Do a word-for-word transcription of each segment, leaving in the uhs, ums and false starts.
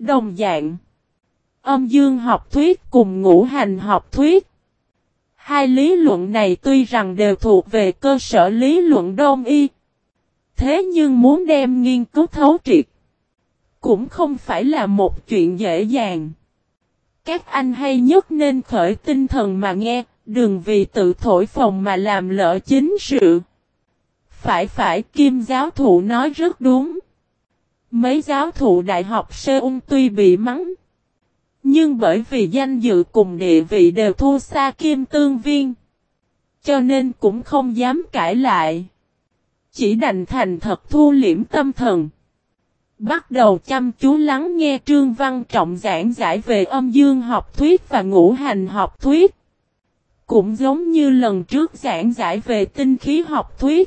Đồng dạng, âm dương học thuyết cùng ngũ hành học thuyết. Hai lý luận này tuy rằng đều thuộc về cơ sở lý luận Đông y, thế nhưng muốn đem nghiên cứu thấu triệt, cũng không phải là một chuyện dễ dàng. Các anh hay nhất nên khởi tinh thần mà nghe, đừng vì tự thổi phồng mà làm lỡ chính sự. Phải phải, Kim giáo thụ nói rất đúng. Mấy giáo thụ đại học Seoul tuy bị mắng, nhưng bởi vì danh dự cùng địa vị đều thua xa Kim Tương Viên, cho nên cũng không dám cãi lại. Chỉ đành thành thật thu liễm tâm thần, bắt đầu chăm chú lắng nghe Trương Văn Trọng giảng giải về âm dương học thuyết và ngũ hành học thuyết. Cũng giống như lần trước giảng giải về tinh khí học thuyết.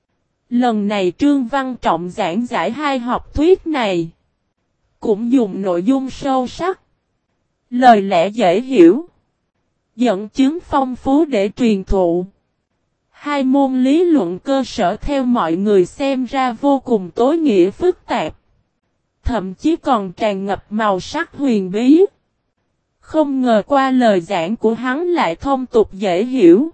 Lần này Trương Văn Trọng giảng giải hai học thuyết này, cũng dùng nội dung sâu sắc, lời lẽ dễ hiểu, dẫn chứng phong phú để truyền thụ. Hai môn lý luận cơ sở theo mọi người xem ra vô cùng tối nghĩa phức tạp, thậm chí còn tràn ngập màu sắc huyền bí. Không ngờ qua lời giảng của hắn lại thông tục dễ hiểu,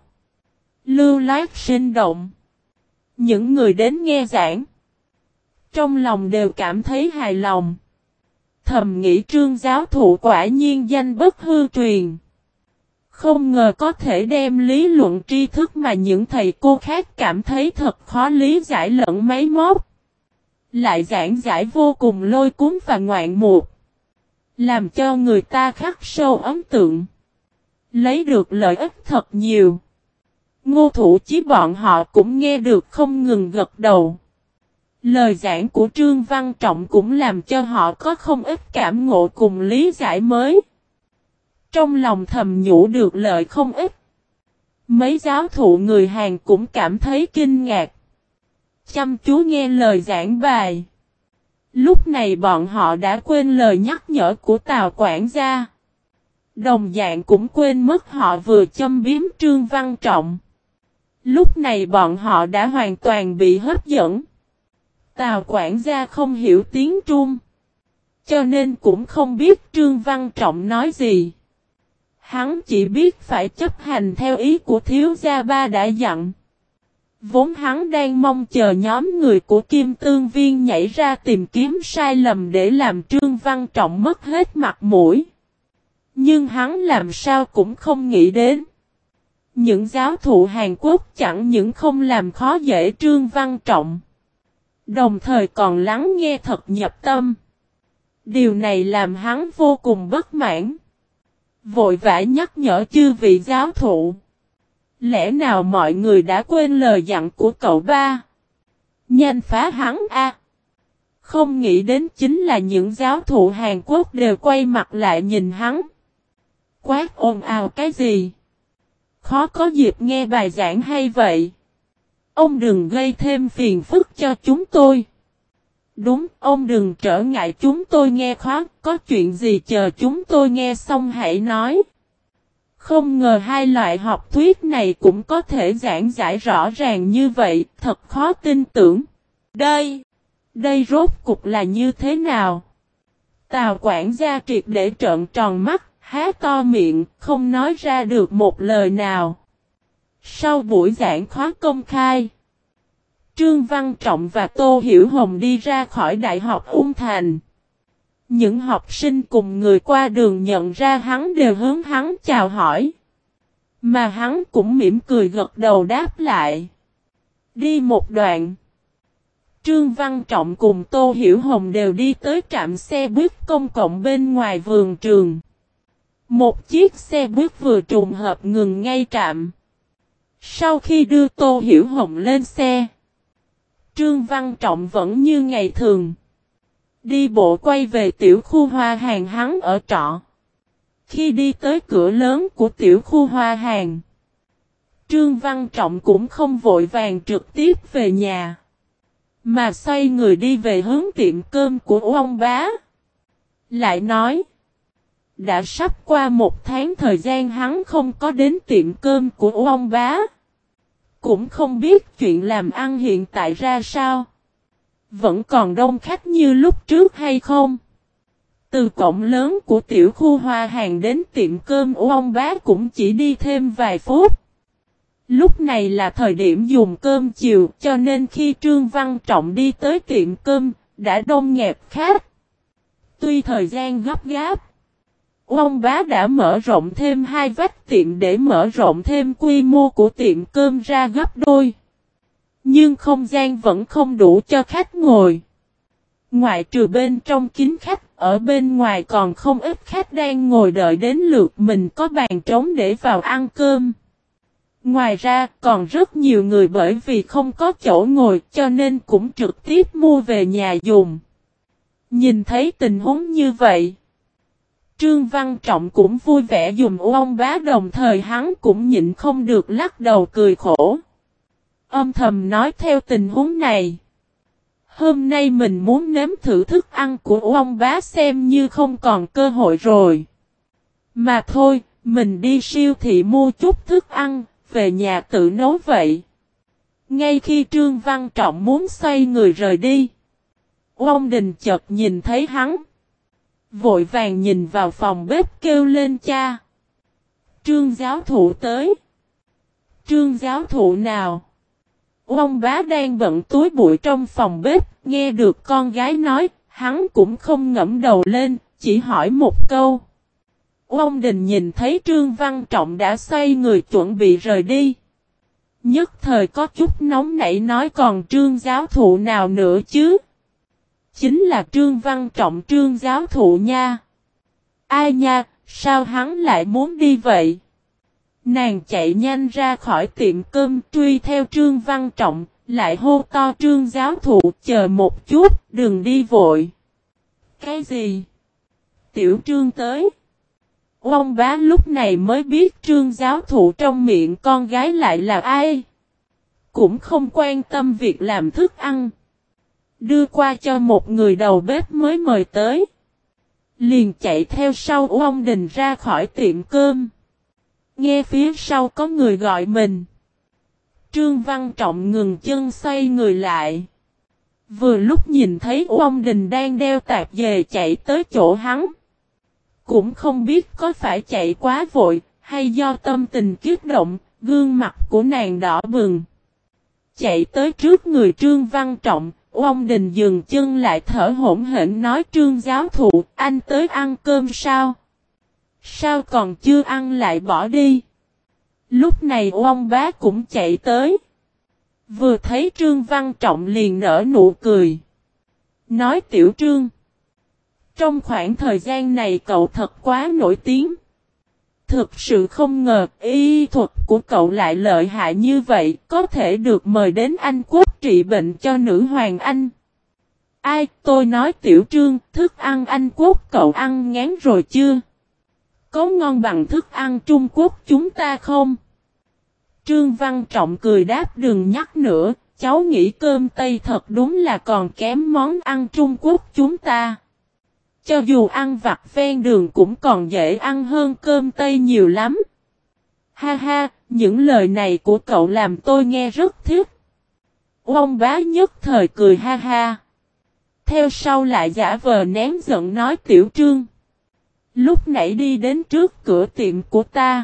lưu loát sinh động. Những người đến nghe giảng, trong lòng đều cảm thấy hài lòng. Thầm nghĩ Trương giáo thụ quả nhiên danh bất hư truyền. Không ngờ có thể đem lý luận tri thức mà những thầy cô khác cảm thấy thật khó lý giải lẫn máy móc, lại giảng giải vô cùng lôi cuốn và ngoạn mục, làm cho người ta khắc sâu ấn tượng, lấy được lợi ích thật nhiều. Ngô Thủ Chí bọn họ cũng nghe được không ngừng gật đầu. Lời giảng của Trương Văn Trọng cũng làm cho họ có không ít cảm ngộ cùng lý giải mới. Trong lòng thầm nhủ được lợi không ít. Mấy giáo thụ người Hàn cũng cảm thấy kinh ngạc, chăm chú nghe lời giảng bài. Lúc này bọn họ đã quên lời nhắc nhở của Tào quản gia. Đồng dạng cũng quên mất họ vừa châm biếm Trương Văn Trọng. Lúc này bọn họ đã hoàn toàn bị hấp dẫn. Tào quản gia không hiểu tiếng Trung, cho nên cũng không biết Trương Văn Trọng nói gì. Hắn chỉ biết phải chấp hành theo ý của thiếu gia ba đã dặn. Vốn hắn đang mong chờ nhóm người của Kim Tương Viên nhảy ra tìm kiếm sai lầm để làm Trương Văn Trọng mất hết mặt mũi. Nhưng hắn làm sao cũng không nghĩ đến. Những giáo thụ Hàn Quốc chẳng những không làm khó dễ Trương Văn Trọng, đồng thời còn lắng nghe thật nhập tâm. Điều này làm hắn vô cùng bất mãn. Vội vã nhắc nhở chư vị giáo thụ. Lẽ nào mọi người đã quên lời dặn của cậu ba? Nhanh phá hắn a! Không nghĩ đến chính là những giáo thụ Hàn Quốc đều quay mặt lại nhìn hắn. Quát ồn ào cái gì? Khó có dịp nghe bài giảng hay vậy. Ông đừng gây thêm phiền phức cho chúng tôi. Đúng, ông đừng trở ngại chúng tôi nghe khó, có chuyện gì chờ chúng tôi nghe xong hãy nói. Không ngờ hai loại học thuyết này cũng có thể giảng giải rõ ràng như vậy, thật khó tin tưởng. Đây, đây rốt cục là như thế nào? Tào quản gia triệt để trợn tròn mắt, há to miệng, không nói ra được một lời nào. Sau buổi giảng khóa công khai, Trương Văn Trọng và Tô Hiểu Hồng đi ra khỏi Đại học Ung Thành. Những học sinh cùng người qua đường nhận ra hắn đều hướng hắn chào hỏi. Mà hắn cũng mỉm cười gật đầu đáp lại. Đi một đoạn, Trương Văn Trọng cùng Tô Hiểu Hồng đều đi tới trạm xe buýt công cộng bên ngoài vườn trường. Một chiếc xe buýt vừa trùng hợp ngừng ngay trạm. Sau khi đưa Tô Hiểu Hồng lên xe, Trương Văn Trọng vẫn như ngày thường, đi bộ quay về tiểu khu Hoa Hàng hắn ở trọ. Khi đi tới cửa lớn của tiểu khu Hoa Hàng, Trương Văn Trọng cũng không vội vàng trực tiếp về nhà, mà xoay người đi về hướng tiệm cơm của ông bá. Lại nói, đã sắp qua một tháng thời gian hắn không có đến tiệm cơm của ông bá. Cũng không biết chuyện làm ăn hiện tại ra sao. Vẫn còn đông khách như lúc trước hay không? Từ cổng lớn của tiểu khu Hoa Hàng đến tiệm cơm của ông bá cũng chỉ đi thêm vài phút. Lúc này là thời điểm dùng cơm chiều, cho nên khi Trương Văn Trọng đi tới tiệm cơm, đã đông nghẹt khách. Tuy thời gian gấp gáp, ông bá đã mở rộng thêm hai vách tiệm để mở rộng thêm quy mô của tiệm cơm ra gấp đôi. Nhưng không gian vẫn không đủ cho khách ngồi. Ngoại trừ bên trong kín khách, ở bên ngoài còn không ít khách đang ngồi đợi đến lượt mình có bàn trống để vào ăn cơm. Ngoài ra, còn rất nhiều người bởi vì không có chỗ ngồi cho nên cũng trực tiếp mua về nhà dùng. Nhìn thấy tình huống như vậy, Trương Văn Trọng cũng vui vẻ dùng ông bá, đồng thời hắn cũng nhịn không được lắc đầu cười khổ. Âm thầm nói theo tình huống này, hôm nay mình muốn nếm thử thức ăn của ông bá xem như không còn cơ hội rồi. Mà thôi, mình đi siêu thị mua chút thức ăn, về nhà tự nấu vậy. Ngay khi Trương Văn Trọng muốn xoay người rời đi, ông Đình chợt nhìn thấy hắn. Vội vàng nhìn vào phòng bếp kêu lên cha. Trương giáo thụ tới. Trương giáo thụ nào? Ông bá đang bận túi bụi trong phòng bếp, nghe được con gái nói, hắn cũng không ngẫm đầu lên, chỉ hỏi một câu. Ông Đình nhìn thấy Trương Văn Trọng đã xoay người chuẩn bị rời đi. Nhất thời có chút nóng nảy nói, còn Trương giáo thụ nào nữa chứ? Chính là Trương Văn Trọng, Trương giáo thụ nha. Ai nha, sao hắn lại muốn đi vậy? Nàng chạy nhanh ra khỏi tiệm cơm truy theo Trương Văn Trọng, lại hô to Trương giáo thụ, chờ một chút, đừng đi vội. Cái gì? Tiểu Trương tới. Ông bá lúc này mới biết Trương giáo thụ trong miệng con gái lại là ai. Cũng không quan tâm việc làm thức ăn. Đưa qua cho một người đầu bếp mới mời tới. Liền chạy theo sau ông Đình ra khỏi tiệm cơm. Nghe phía sau có người gọi mình. Trương Văn Trọng ngừng chân xoay người lại. Vừa lúc nhìn thấy ông Đình đang đeo tạp dề chạy tới chỗ hắn. Cũng không biết có phải chạy quá vội, hay do tâm tình kích động, gương mặt của nàng đỏ bừng. Chạy tới trước người Trương Văn Trọng, ông Đình dừng chân lại thở hổn hển nói, Trương giáo thụ, anh tới ăn cơm sao? Sao còn chưa ăn lại bỏ đi? Lúc này ông bá cũng chạy tới. Vừa thấy Trương Văn Trọng liền nở nụ cười. Nói, Tiểu Trương, trong khoảng thời gian này cậu thật quá nổi tiếng. Thực sự không ngờ y thuật của cậu lại lợi hại như vậy, có thể được mời đến Anh Quốc trị bệnh cho nữ hoàng Anh. Ai, tôi nói Tiểu Trương, thức ăn Anh Quốc cậu ăn ngán rồi chưa? Có ngon bằng thức ăn Trung Quốc chúng ta không? Trương Văn Trọng cười đáp, đừng nhắc nữa, cháu nghĩ cơm Tây thật đúng là còn kém món ăn Trung Quốc chúng ta. Cho dù ăn vặt ven đường cũng còn dễ ăn hơn cơm Tây nhiều lắm. Ha ha, những lời này của cậu làm tôi nghe rất thích. Ông bá nhất thời cười ha ha. Theo sau lại giả vờ nén giận nói, Tiểu Trương, lúc nãy đi đến trước cửa tiệm của ta.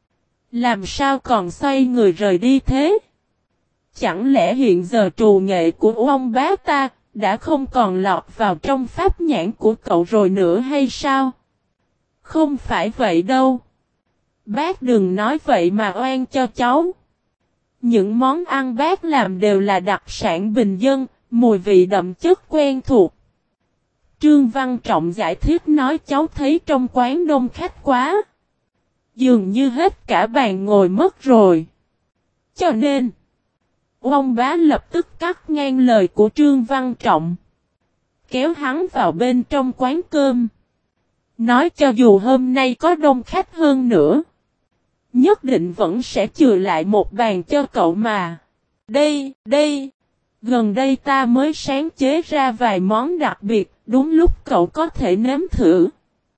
Làm sao còn xoay người rời đi thế? Chẳng lẽ hiện giờ trù nghệ của ông bá ta đã không còn lọt vào trong pháp nhãn của cậu rồi nữa hay sao? Không phải vậy đâu. Bác đừng nói vậy mà oan cho cháu. Những món ăn bác làm đều là đặc sản bình dân, mùi vị đậm chất quen thuộc. Trương Văn Trọng giải thích nói, cháu thấy trong quán đông khách quá. Dường như hết cả bàn ngồi mất rồi. Cho nên, ông bá lập tức cắt ngang lời của Trương Văn Trọng. Kéo hắn vào bên trong quán cơm. Nói cho dù hôm nay có đông khách hơn nữa, nhất định vẫn sẽ chừa lại một bàn cho cậu mà. Đây, đây, gần đây ta mới sáng chế ra vài món đặc biệt, đúng lúc cậu có thể nếm thử.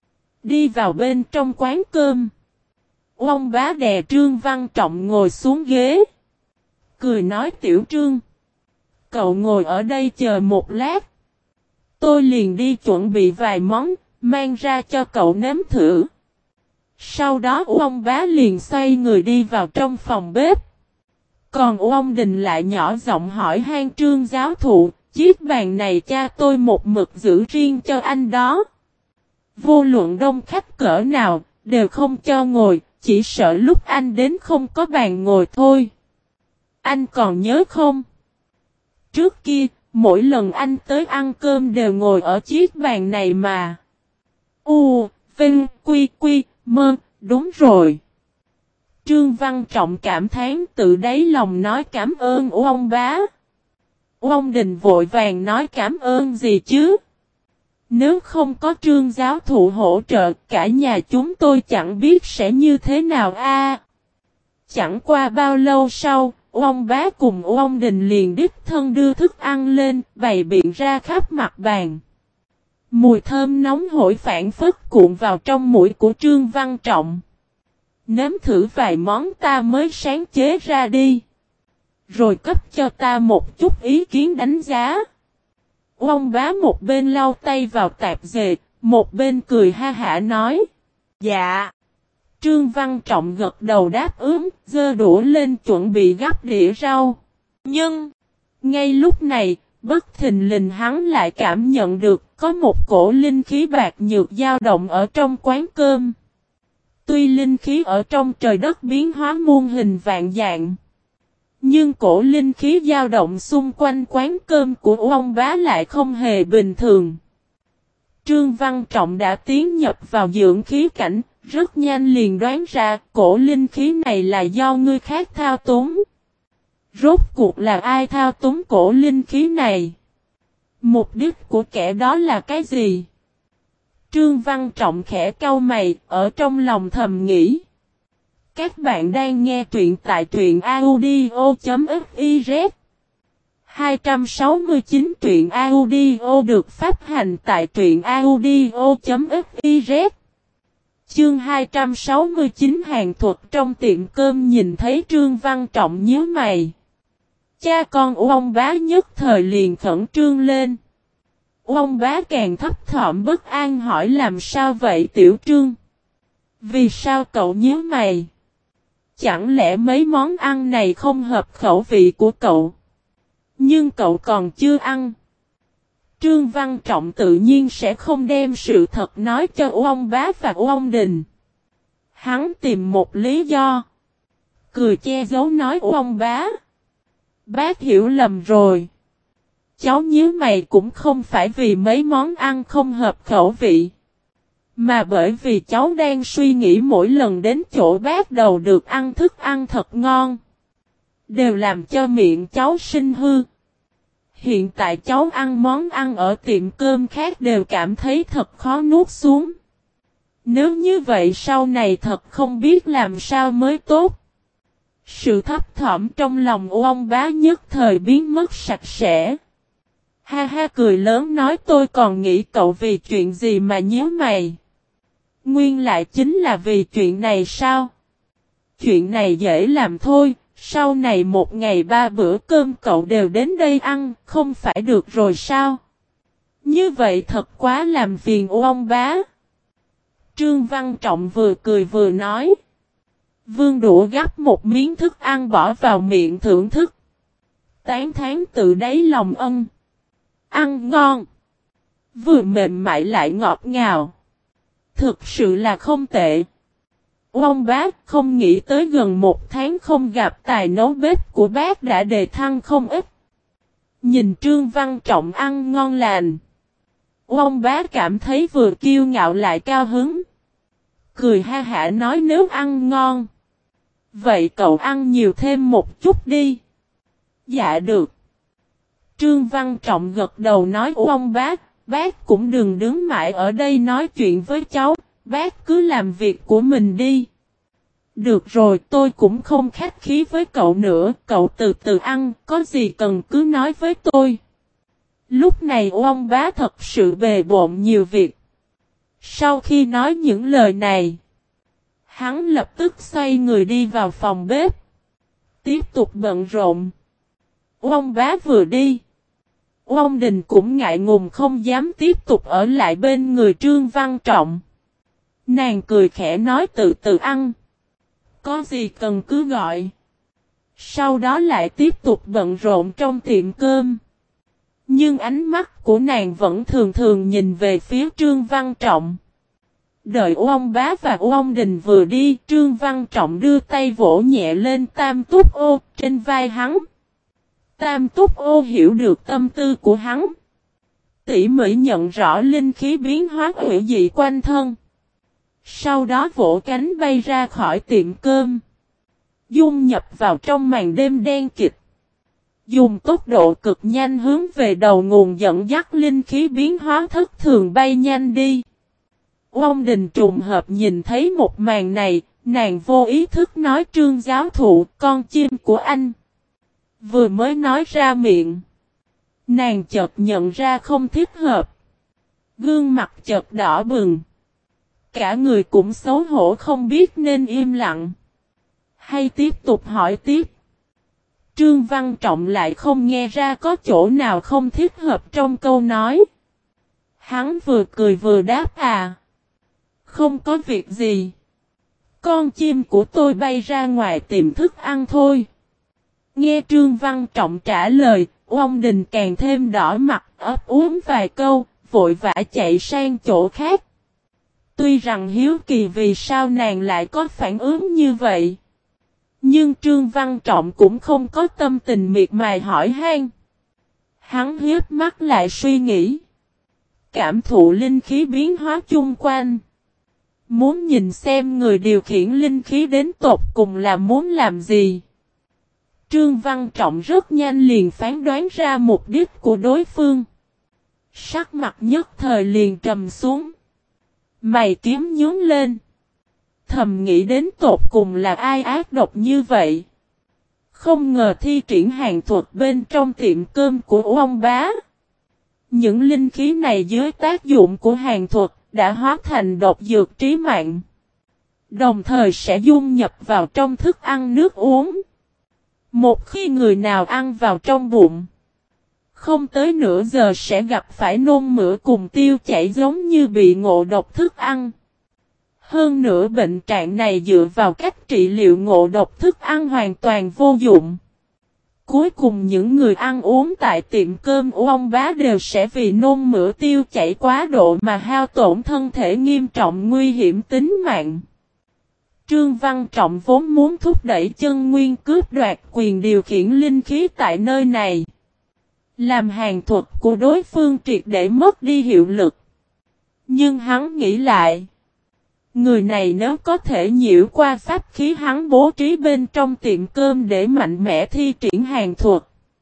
Đi vào bên trong quán cơm. Ông bá đè Trương Văn Trọng ngồi xuống ghế. Cười nói, Tiểu Trương, cậu ngồi ở đây chờ một lát. Tôi liền đi chuẩn bị vài món, Mang ra cho cậu nếm thử. Sau đó ông bá liền xoay người đi vào trong phòng bếp. Còn ông Đình lại nhỏ giọng hỏi han Trương giáo thụ, chiếc bàn này cha tôi một mực giữ riêng cho anh đó. Vô luận đông khách cỡ nào, đều không cho ngồi, chỉ sợ lúc anh đến không có bàn ngồi thôi. Anh còn nhớ không? Trước kia, mỗi lần anh tới ăn cơm đều ngồi ở chiếc bàn này mà. U, Vinh, Quy, Quy, Mơ, đúng rồi. Trương Văn Trọng cảm thán tự đáy lòng nói cảm ơn ông bá. Ông Đình vội vàng nói cảm ơn gì chứ? Nếu không có Trương giáo thụ hỗ trợ, cả nhà chúng tôi chẳng biết sẽ như thế nào a. À, chẳng qua bao lâu sau, ông bá cùng ông Đình liền đích thân đưa thức ăn lên, bày biện ra khắp mặt bàn. Mùi thơm nóng hổi phảng phất cuộn vào trong mũi của Trương Văn Trọng. Nếm thử vài món ta mới sáng chế ra đi. Rồi cấp cho ta một chút ý kiến đánh giá. Ông bá một bên lau tay vào tạp dề, một bên cười ha hả nói. Dạ. Trương Văn Trọng gật đầu đáp ứng, giơ đũa lên chuẩn bị gắp đĩa rau. Nhưng, ngay lúc này, bất thình lình hắn lại cảm nhận được có một cổ linh khí bạc nhược dao động ở trong quán cơm. Tuy linh khí ở trong trời đất biến hóa muôn hình vạn dạng, nhưng cổ linh khí dao động xung quanh quán cơm của ông bá lại không hề bình thường. Trương Văn Trọng đã tiến nhập vào dưỡng khí cảnh, rất nhanh liền đoán ra cổ linh khí này là do người khác thao túng. Rốt cuộc là ai thao túng cổ linh khí này? Mục đích của kẻ đó là cái gì? Trương Văn Trọng khẽ cau mày, ở trong lòng thầm nghĩ. Các bạn đang nghe truyện tại truyện audio.fiz. hai trăm sáu mươi chín truyện audio được phát hành tại truyện audio.fiz. Chương hai trăm sáu mươi chín hàng thuật trong tiệm cơm nhìn thấy Trương Văn Trọng nhíu mày. Cha con ông bá nhất thời liền khẩn trương lên. Ông bá càng thấp thỏm bất an hỏi làm sao vậy Tiểu Trương? Vì sao cậu nhíu mày? Chẳng lẽ mấy món ăn này không hợp khẩu vị của cậu? Nhưng cậu còn chưa ăn. Trương Văn Trọng tự nhiên sẽ không đem sự thật nói cho ông bá và ông Đình. Hắn tìm một lý do. Cười che giấu nói ông bá. Bác hiểu lầm rồi. Cháu nhíu mày cũng không phải vì mấy món ăn không hợp khẩu vị. Mà bởi vì cháu đang suy nghĩ mỗi lần đến chỗ bác đầu được ăn thức ăn thật ngon. Đều làm cho miệng cháu sinh hư. Hiện tại cháu ăn món ăn ở tiệm cơm khác đều cảm thấy thật khó nuốt xuống. Nếu như vậy sau này thật không biết làm sao mới tốt. Sự thấp thỏm trong lòng ông bá nhất thời biến mất sạch sẽ. Ha ha cười lớn nói tôi còn nghĩ cậu vì chuyện gì mà nhíu mày. Nguyên lại chính là vì chuyện này sao? Chuyện này dễ làm thôi, sau này một ngày ba bữa cơm cậu đều đến đây ăn, không phải được rồi sao? Như vậy thật quá làm phiền ông bá. Trương Văn Trọng vừa cười vừa nói. Vương đũa gắp một miếng thức ăn bỏ vào miệng thưởng thức. Tán thán tự đáy lòng ân. Ăn ngon. Vừa mềm mại lại ngọt ngào. Thực sự là không tệ. Ông bác không nghĩ tới gần một tháng không gặp tài nấu bếp của bác đã đề thăng không ít. Nhìn Trương Văn Trọng ăn ngon lành. Ông bác cảm thấy vừa kiêu ngạo lại cao hứng. Cười ha hả nói nếu ăn ngon. Vậy cậu ăn nhiều thêm một chút đi. Dạ được. Trương Văn Trọng gật đầu nói ông bác, bác cũng đừng đứng mãi ở đây nói chuyện với cháu, bác cứ làm việc của mình đi. Được rồi tôi cũng không khách khí với cậu nữa, cậu từ từ ăn, có gì cần cứ nói với tôi. Lúc này ông bá thật sự bề bộn nhiều việc. Sau khi nói những lời này, hắn lập tức xoay người đi vào phòng bếp. Tiếp tục bận rộn. Ông bá vừa đi. Ông Đình cũng ngại ngùng không dám tiếp tục ở lại bên người Trương Văn Trọng. Nàng cười khẽ nói từ từ ăn. Có gì cần cứ gọi. Sau đó lại tiếp tục bận rộn trong tiệm cơm. Nhưng ánh mắt của nàng vẫn thường thường nhìn về phía Trương Văn Trọng. Đợi ông bá và ông Đình vừa đi, Trương Văn Trọng đưa tay vỗ nhẹ lên Tam Túc Ô trên vai hắn. Tam Túc Ô hiểu được tâm tư của hắn. Tỉ mỉ nhận rõ linh khí biến hóa hủy dị quanh thân. Sau đó vỗ cánh bay ra khỏi tiệm cơm. Dung nhập vào trong màn đêm đen kịt. Dùng tốc độ cực nhanh hướng về đầu nguồn dẫn dắt linh khí biến hóa thất thường bay nhanh đi. Ông Đình trùng hợp nhìn thấy một màn này, nàng vô ý thức nói Trương giáo thụ, con chim của anh. Vừa mới nói ra miệng. Nàng chợt nhận ra không thích hợp. Gương mặt chợt đỏ bừng. Cả người cũng xấu hổ không biết nên im lặng. Hay tiếp tục hỏi tiếp. Trương Văn Trọng lại không nghe ra có chỗ nào không thích hợp trong câu nói. Hắn vừa cười vừa đáp à. Không có việc gì. Con chim của tôi bay ra ngoài tìm thức ăn thôi. Nghe Trương Văn Trọng trả lời, ông Đình càng thêm đỏ mặt, ấp úng vài câu, vội vã chạy sang chỗ khác. Tuy rằng hiếu kỳ vì sao nàng lại có phản ứng như vậy. Nhưng Trương Văn Trọng cũng không có tâm tình miệt mài hỏi han. Hắn hiếp mắt lại suy nghĩ. Cảm thụ linh khí biến hóa chung quanh. Muốn nhìn xem người điều khiển linh khí đến tột cùng là muốn làm gì. Trương Văn Trọng rất nhanh liền phán đoán ra mục đích của đối phương. Sắc mặt nhất thời liền trầm xuống. Mày kiếm nhướng lên. Thầm nghĩ đến tột cùng là ai ác độc như vậy. Không ngờ thi triển hàng thuật bên trong tiệm cơm của ông bá. Những linh khí này dưới tác dụng của hàng thuật đã hóa thành độc dược trí mạng. Đồng thời sẽ dung nhập vào trong thức ăn nước uống. Một khi người nào ăn vào trong bụng. Không tới nửa giờ sẽ gặp phải nôn mửa cùng tiêu chảy giống như bị ngộ độc thức ăn. Hơn nữa bệnh trạng này dựa vào cách trị liệu ngộ độc thức ăn hoàn toàn vô dụng. Cuối cùng những người ăn uống tại tiệm cơm của ông bá đều sẽ vì nôn mửa tiêu chảy quá độ mà hao tổn thân thể nghiêm trọng nguy hiểm tính mạng. Trương Văn Trọng vốn muốn thúc đẩy Chân Nguyên cướp đoạt quyền điều khiển linh khí tại nơi này. Làm hàng thuật của đối phương triệt để mất đi hiệu lực. Nhưng hắn nghĩ lại. Người này nếu có thể nhiễu qua pháp khí hắn bố trí bên trong tiệm cơm để mạnh mẽ thi triển hàng thuật.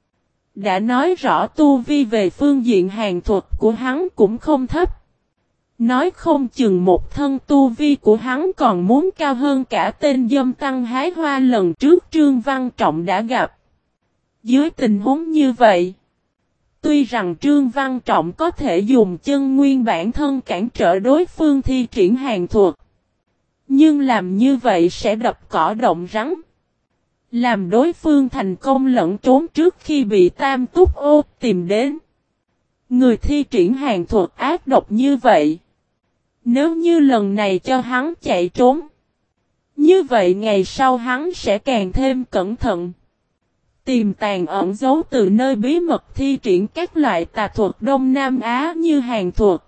Đã nói rõ tu vi về phương diện hàng thuật của hắn cũng không thấp. Nói không chừng một thân tu vi của hắn còn muốn cao hơn cả tên dâm tăng hái hoa lần trước Trương Văn Trọng đã gặp. Dưới tình huống như vậy, tuy rằng Trương Văn Trọng có thể dùng chân nguyên bản thân cản trở đối phương thi triển hàng thuật. Nhưng làm như vậy sẽ đập cỏ động rắn. Làm đối phương thành công lẫn trốn trước khi bị Tam Túc Ô tìm đến. Người thi triển hàng thuật ác độc như vậy. Nếu như lần này cho hắn chạy trốn. Như vậy ngày sau hắn sẽ càng thêm cẩn thận. Tìm tàng ẩn giấu từ nơi bí mật thi triển các loại tà thuật Đông Nam Á như hàng thuật.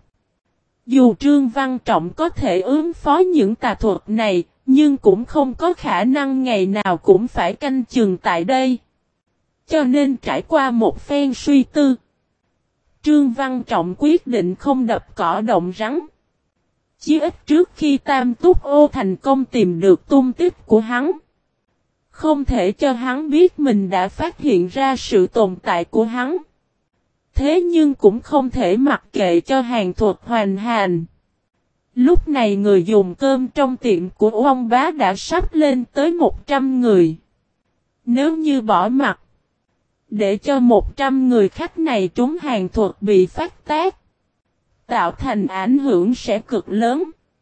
Dù Trương Văn Trọng có thể ứng phó những tà thuật này, nhưng cũng không có khả năng ngày nào cũng phải canh chừng tại đây. Cho nên trải qua một phen suy tư, Trương Văn Trọng quyết định không đập cỏ động rắn. Chí ít trước khi Tam Túc Ô thành công tìm được tung tích của hắn. Không thể cho hắn biết mình đã phát hiện ra sự tồn tại của hắn. Thế nhưng cũng không thể mặc kệ cho hàng thuật hoành hành. Lúc này người dùng cơm trong tiệm của ông bá đã sắp lên tới một trăm người. Nếu như bỏ mặt, để cho một trăm người khách này trúng hàng thuật bị phát tác, tạo thành ảnh hưởng sẽ cực lớn,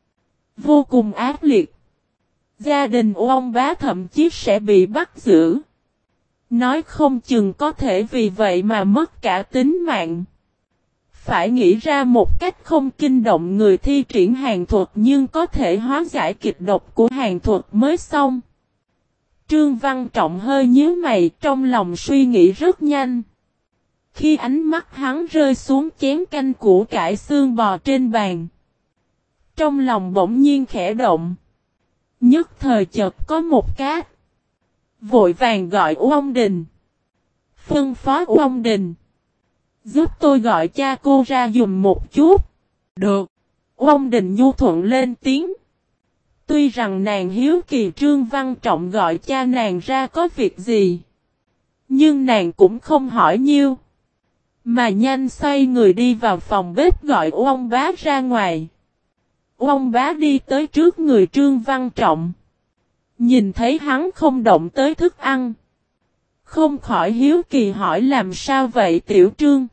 vô cùng ác liệt. Gia đình ông bá thậm chí sẽ bị bắt giữ. Nói không chừng có thể vì vậy mà mất cả tính mạng. Phải nghĩ ra một cách không kinh động người thi triển hàn thuật nhưng có thể hóa giải kịch độc của hàn thuật mới xong. Trương Văn Trọng hơi nhíu mày, trong lòng suy nghĩ rất nhanh. Khi ánh mắt hắn rơi xuống chén canh củ cải xương bò trên bàn, trong lòng bỗng nhiên khẽ động. Nhất thời chợt có một cát. Vội vàng gọi Uông Đình. Phân phó Uông Đình: giúp tôi gọi cha cô ra dùm một chút. Được. Uông Đình nhu thuận lên tiếng. Tuy rằng nàng hiếu kỳ Trương Văn Trọng gọi cha nàng ra có việc gì, nhưng nàng cũng không hỏi nhiêu, mà nhanh xoay người đi vào phòng bếp gọi Uông Bá ra ngoài. Uông Bá đi tới trước người Trương Văn Trọng, nhìn thấy hắn không động tới thức ăn, không khỏi hiếu kỳ hỏi: làm sao vậy tiểu Trương?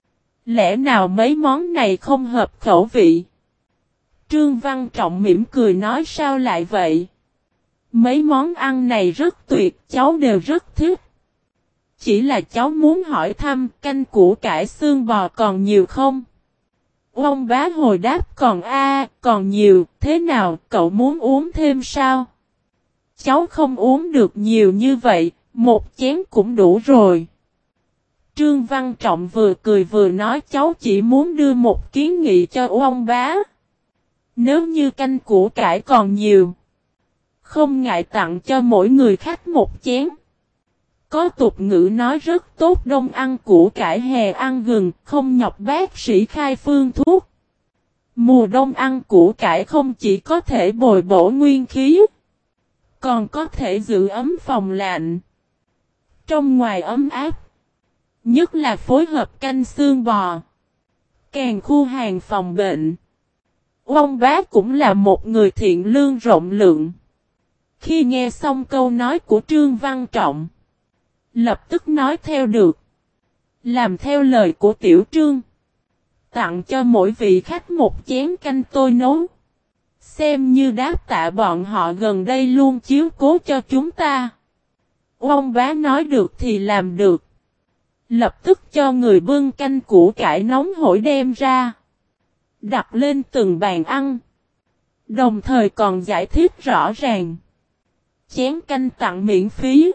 Lẽ nào mấy món này không hợp khẩu vị? Trương Văn Trọng mỉm cười nói: sao lại vậy? Mấy món ăn này rất tuyệt, cháu đều rất thích. Chỉ là cháu muốn hỏi thăm canh củ cải xương bò còn nhiều không? Uông Bá hồi đáp: còn a, còn nhiều, thế nào, cậu muốn uống thêm sao? Cháu không uống được nhiều như vậy, một chén cũng đủ rồi. Trương Văn Trọng vừa cười vừa nói: cháu chỉ muốn đưa một kiến nghị cho Uông Bá. Nếu như canh củ cải còn nhiều, không ngại tặng cho mỗi người khách một chén. Có tục ngữ nói rất tốt: đông ăn củ cải hè ăn gừng, không nhọc bác sĩ khai phương thuốc. Mùa đông ăn củ cải không chỉ có thể bồi bổ nguyên khí, còn có thể giữ ấm phòng lạnh. Trong ngoài ấm áp, nhất là phối hợp canh xương bò, càng khu hàng phòng bệnh. Uông Bá cũng là một người thiện lương rộng lượng. Khi nghe xong câu nói của Trương Văn Trọng, lập tức nói theo được. Làm theo lời của tiểu Trương, tặng cho mỗi vị khách một chén canh tôi nấu, xem như đáp tạ bọn họ gần đây luôn chiếu cố cho chúng ta. Uông Bá nói được thì làm được. Lập tức cho người bưng canh củ cải nóng hổi đem ra, đặt lên từng bàn ăn, đồng thời còn giải thích rõ ràng. Chén canh tặng miễn phí,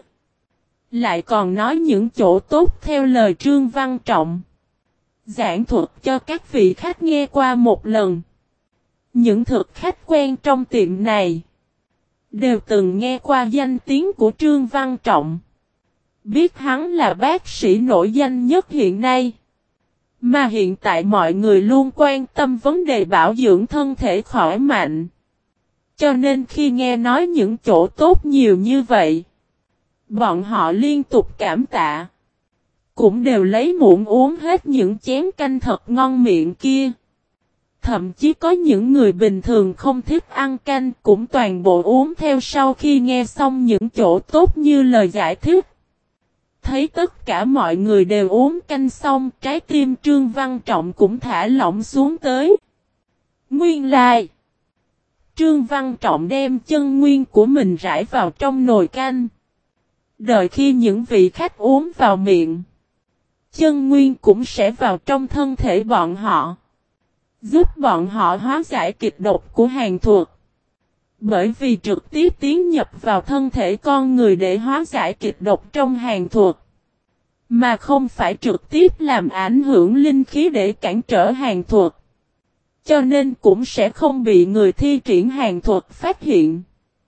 lại còn nói những chỗ tốt theo lời Trương Văn Trọng, giảng thuật cho các vị khách nghe qua một lần. Những thực khách quen trong tiệm này đều từng nghe qua danh tiếng của Trương Văn Trọng, biết hắn là bác sĩ nổi danh nhất hiện nay. Mà hiện tại mọi người luôn quan tâm vấn đề bảo dưỡng thân thể khỏe mạnh, cho nên khi nghe nói những chỗ tốt nhiều như vậy, bọn họ liên tục cảm tạ, cũng đều lấy muỗng uống hết những chén canh thật ngon miệng kia. Thậm chí có những người bình thường không thích ăn canh cũng toàn bộ uống theo sau khi nghe xong những chỗ tốt như lời giải thích. Thấy tất cả mọi người đều uống canh xong, trái tim Trương Văn Trọng cũng thả lỏng xuống tới. Nguyên lai, Trương Văn Trọng đem chân nguyên của mình rải vào trong nồi canh. Đợi khi những vị khách uống vào miệng, chân nguyên cũng sẽ vào trong thân thể bọn họ, giúp bọn họ hóa giải kịch độc của hàn thuật. Bởi vì trực tiếp tiến nhập vào thân thể con người để hóa giải kịch độc trong hàn thuật, mà không phải trực tiếp làm ảnh hưởng linh khí để cản trở hàn thuật, cho nên cũng sẽ không bị người thi triển hàn thuật phát hiện.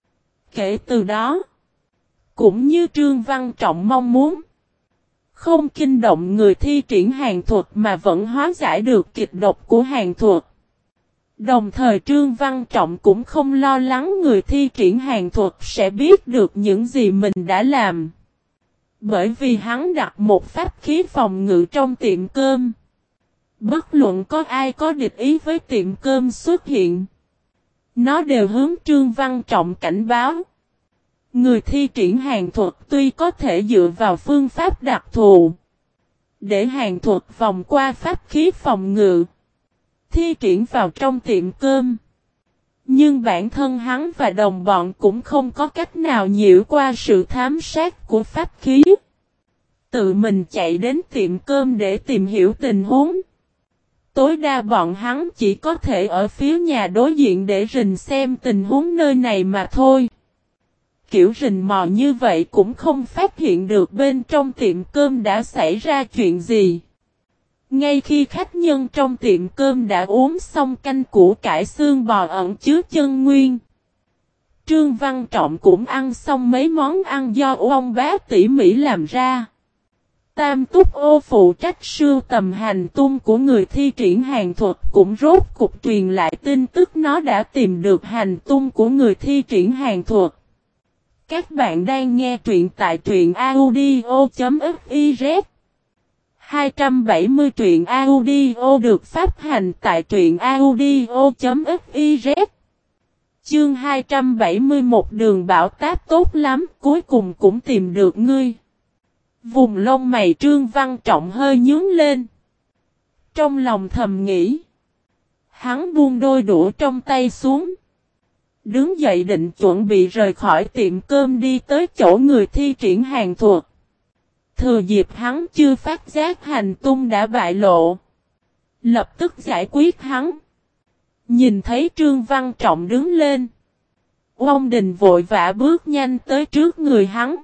Kể từ đó, cũng như Trương Văn Trọng mong muốn, không kinh động người thi triển hàn thuật mà vẫn hóa giải được kịch độc của hàn thuật. Đồng thời Trương Văn Trọng cũng không lo lắng người thi triển hàn thuật sẽ biết được những gì mình đã làm. Bởi vì hắn đặt một pháp khí phòng ngự trong tiệm cơm. Bất luận có ai có địch ý với tiệm cơm xuất hiện, nó đều hướng Trương Văn Trọng cảnh báo. Người thi triển hàn thuật tuy có thể dựa vào phương pháp đặc thù để hàn thuật vòng qua pháp khí phòng ngự, thi triển vào trong tiệm cơm, nhưng bản thân hắn và đồng bọn cũng không có cách nào nhiễu qua sự thám sát của pháp khí. tự mình chạy đến tiệm cơm để tìm hiểu tình huống. Tối đa bọn hắn chỉ có thể ở phía nhà đối diện để rình xem tình huống nơi này mà thôi. Kiểu rình mò như vậy cũng không phát hiện được bên trong tiệm cơm đã xảy ra chuyện gì. Ngay khi khách nhân trong tiệm cơm đã uống xong canh củ cải xương bò ẩn chứa chân nguyên, Trương Văn Trọng cũng ăn xong mấy món ăn do ông bá tỉ mỉ làm ra. Tam Túc Ô phụ trách sưu tầm hành tung của người thi triển hàn thuật cũng rốt cục truyền lại tin tức nó đã tìm được hành tung của người thi triển hàn thuật. Các bạn đang nghe truyện tại truyện audio.fiz. hai trăm bảy mươi truyện audio được phát hành tại truyện audio.fiz. Chương hai trăm bảy mươi mốt Đường Bảo Táp tốt lắm, cuối cùng cũng tìm được ngươi. Vùng lông mày Trương Văn Trọng hơi nhướng lên. Trong lòng thầm nghĩ. Hắn buông đôi đũa trong tay xuống. Đứng dậy định chuẩn bị rời khỏi tiệm cơm đi tới chỗ người thi triển hàn thuật. Thừa dịp hắn chưa phát giác hành tung đã bại lộ. Lập tức giải quyết hắn. Nhìn thấy Trương Văn Trọng đứng lên. Ông Đình vội vã bước nhanh tới trước người hắn.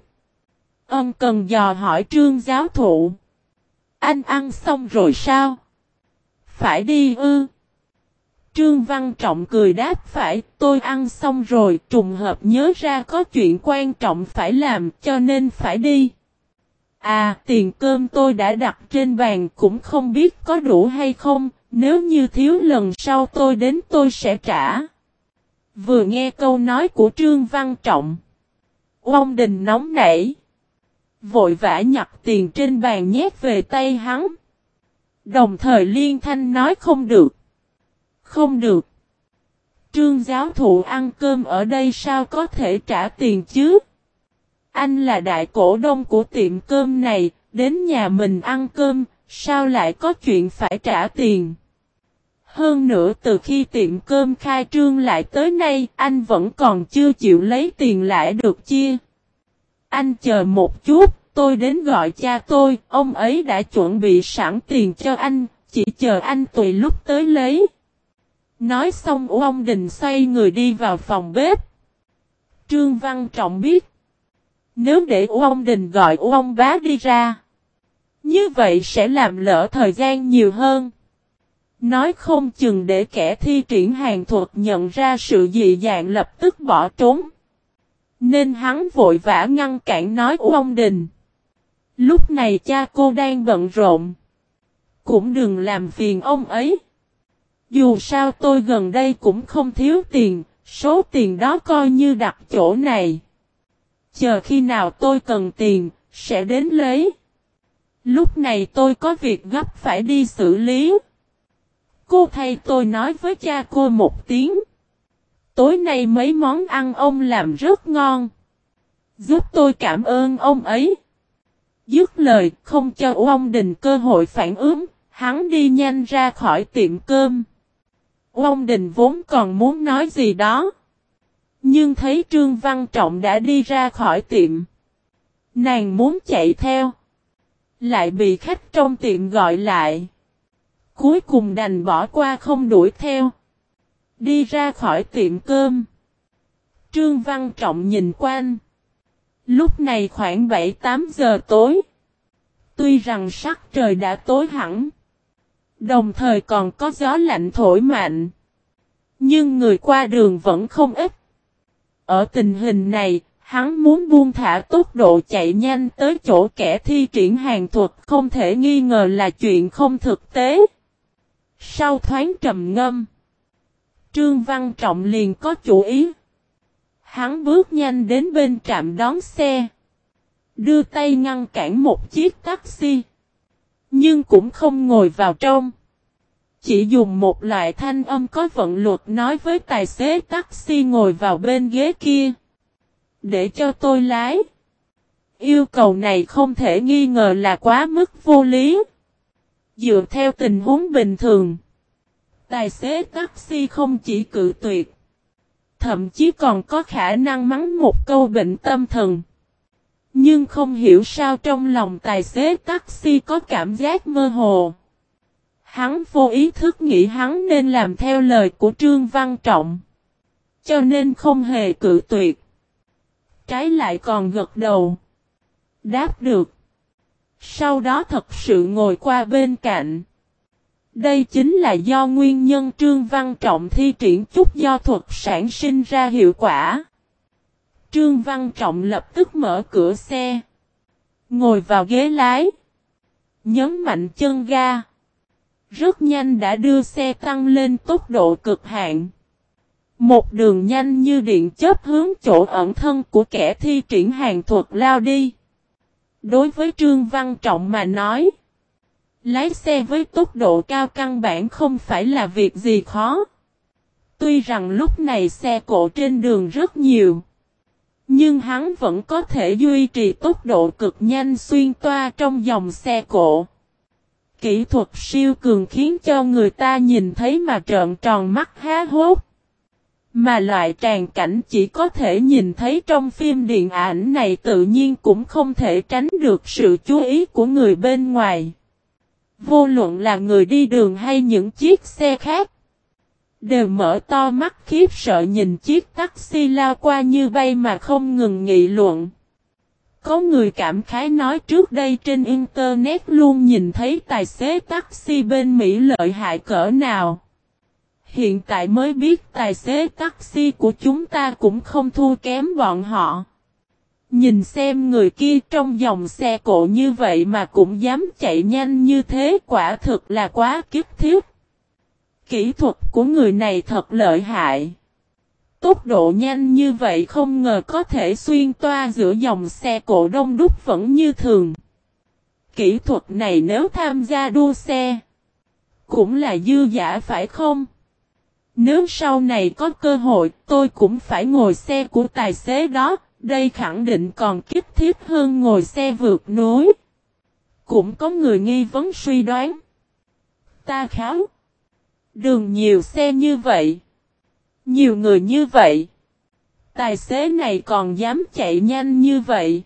Ân cần dò hỏi Trương giáo thụ. Anh ăn xong rồi sao? Phải đi ư? Trương Văn Trọng cười đáp phải, tôi ăn xong rồi, trùng hợp nhớ ra có chuyện quan trọng phải làm cho nên phải đi. À, tiền cơm tôi đã đặt trên bàn cũng không biết có đủ hay không, nếu như thiếu lần sau tôi đến tôi sẽ trả. Vừa nghe câu nói của Trương Văn Trọng, ông Đình nóng nảy. Vội vã nhặt tiền trên bàn nhét về tay hắn. Đồng thời liên thanh nói không được. Không được. Trương giáo thụ ăn cơm ở đây sao có thể trả tiền chứ? Anh là đại cổ đông của tiệm cơm này, đến nhà mình ăn cơm, sao lại có chuyện phải trả tiền? Hơn nữa từ khi tiệm cơm khai trương lại tới nay, anh vẫn còn chưa chịu lấy tiền lãi được chia. Anh chờ một chút, tôi đến gọi cha tôi, ông ấy đã chuẩn bị sẵn tiền cho anh, chỉ chờ anh tùy lúc tới lấy. Nói xong ông Đình xoay người đi vào phòng bếp. Trương Văn Trọng biết, nếu để ông Đình gọi ông bá đi ra, như vậy sẽ làm lỡ thời gian nhiều hơn. Nói không chừng để kẻ thi triển hàn thuật nhận ra sự dị dạng lập tức bỏ trốn. Nên hắn vội vã ngăn cản nói ông Đình. Lúc này cha cô đang bận rộn. Cũng đừng làm phiền ông ấy. Dù sao tôi gần đây cũng không thiếu tiền, số tiền đó coi như đặt chỗ này. Chờ khi nào tôi cần tiền, sẽ đến lấy. Lúc này tôi có việc gấp phải đi xử lý. Cô thay tôi nói với cha cô một tiếng. Tối nay mấy món ăn ông làm rất ngon. Giúp tôi cảm ơn ông ấy. Dứt lời không cho ông Đình cơ hội phản ứng, hắn đi nhanh ra khỏi tiệm cơm. Ông Đình vốn còn muốn nói gì đó. Nhưng thấy Trương Văn Trọng đã đi ra khỏi tiệm. Nàng muốn chạy theo. Lại bị khách trong tiệm gọi lại. Cuối cùng đành bỏ qua không đuổi theo. Đi ra khỏi tiệm cơm. Trương Văn Trọng nhìn quanh. Lúc này khoảng bảy tám giờ tối. Tuy rằng sắc trời đã tối hẳn. Đồng thời còn có gió lạnh thổi mạnh. Nhưng người qua đường vẫn không ít. Ở tình hình này, hắn muốn buông thả tốc độ chạy nhanh tới chỗ kẻ thi triển hàn thuật không thể nghi ngờ là chuyện không thực tế. Sau thoáng trầm ngâm, Trương Văn Trọng liền có chủ ý. Hắn bước nhanh đến bên trạm đón xe. Đưa tay ngăn cản một chiếc taxi. Nhưng cũng không ngồi vào trong. Chỉ dùng một loại thanh âm có vận luật nói với tài xế taxi ngồi vào bên ghế kia. Để cho tôi lái. Yêu cầu này không thể nghi ngờ là quá mức vô lý. Dựa theo tình huống bình thường. Tài xế taxi không chỉ cự tuyệt. Thậm chí còn có khả năng mắng một câu bệnh tâm thần. Nhưng không hiểu sao trong lòng tài xế taxi có cảm giác mơ hồ. Hắn vô ý thức nghĩ hắn nên làm theo lời của Trương Văn Trọng. Cho nên không hề cự tuyệt. Trái lại còn gật đầu. Đáp được. Sau đó thật sự ngồi qua bên cạnh. Đây chính là do nguyên nhân Trương Văn Trọng thi triển chút do thuật sản sinh ra hiệu quả. Trương Văn Trọng lập tức mở cửa xe. Ngồi vào ghế lái. Nhấn mạnh chân ga. Rất nhanh đã đưa xe tăng lên tốc độ cực hạn. Một đường nhanh như điện chớp hướng chỗ ẩn thân của kẻ thi triển hàng thuật lao đi. Đối với Trương Văn Trọng mà nói, lái xe với tốc độ cao căn bản không phải là việc gì khó. Tuy rằng lúc này xe cộ trên đường rất nhiều, nhưng hắn vẫn có thể duy trì tốc độ cực nhanh xuyên toa trong dòng xe cộ. Kỹ thuật siêu cường khiến cho người ta nhìn thấy mà trợn tròn mắt há hốt. Mà loại tràng cảnh chỉ có thể nhìn thấy trong phim điện ảnh này tự nhiên cũng không thể tránh được sự chú ý của người bên ngoài. Vô luận là người đi đường hay những chiếc xe khác, đều mở to mắt khiếp sợ nhìn chiếc taxi lao qua như bay mà không ngừng nghị luận. Có người cảm khái nói trước đây trên internet luôn nhìn thấy tài xế taxi bên Mỹ lợi hại cỡ nào. Hiện tại mới biết tài xế taxi của chúng ta cũng không thua kém bọn họ. Nhìn xem người kia trong dòng xe cộ như vậy mà cũng dám chạy nhanh như thế, quả thực là quá kiếp thiết. Kỹ thuật của người này thật lợi hại. Tốc độ nhanh như vậy không ngờ có thể xuyên toa giữa dòng xe cộ đông đúc vẫn như thường. Kỹ thuật này nếu tham gia đua xe, cũng là dư giả phải không? Nếu sau này có cơ hội tôi cũng phải ngồi xe của tài xế đó, đây khẳng định còn kiếp thiết hơn ngồi xe vượt núi. Cũng có người nghi vấn suy đoán. Ta kháo. Đường nhiều xe như vậy. Nhiều người như vậy. Tài xế này còn dám chạy nhanh như vậy.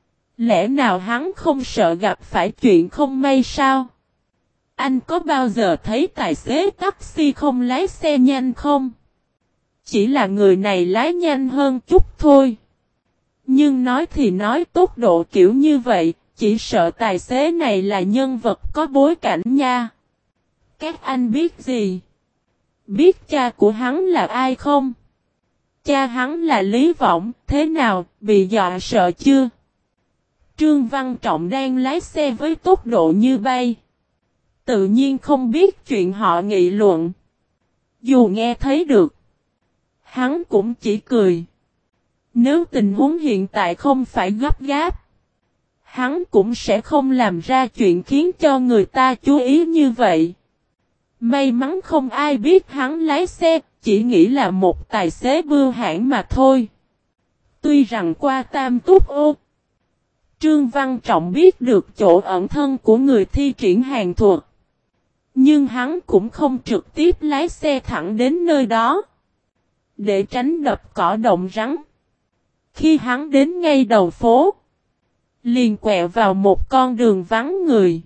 Lẽ nào hắn không sợ gặp phải chuyện không may sao? Anh có bao giờ thấy tài xế taxi không lái xe nhanh không? Chỉ là người này lái nhanh hơn chút thôi. Nhưng nói thì nói tốc độ kiểu như vậy, chỉ sợ tài xế này là nhân vật có bối cảnh nha. Các anh biết gì? Biết cha của hắn là ai không? Cha hắn là Lý Võng, thế nào, bị dọa sợ chưa? Trương Văn Trọng đang lái xe với tốc độ như bay. Tự nhiên không biết chuyện họ nghị luận. Dù nghe thấy được, hắn cũng chỉ cười. Nếu tình huống hiện tại không phải gấp gáp, hắn cũng sẽ không làm ra chuyện khiến cho người ta chú ý như vậy. May mắn không ai biết hắn lái xe, chỉ nghĩ là một tài xế bưu hãng mà thôi. Tuy rằng qua Tam Túc Ô, Trương Văn Trọng biết được chỗ ẩn thân của người thi triển hàng thuật. Nhưng hắn cũng không trực tiếp lái xe thẳng đến nơi đó, để tránh đập cỏ động rắn. Khi hắn đến ngay đầu phố, liền quẹo vào một con đường vắng người.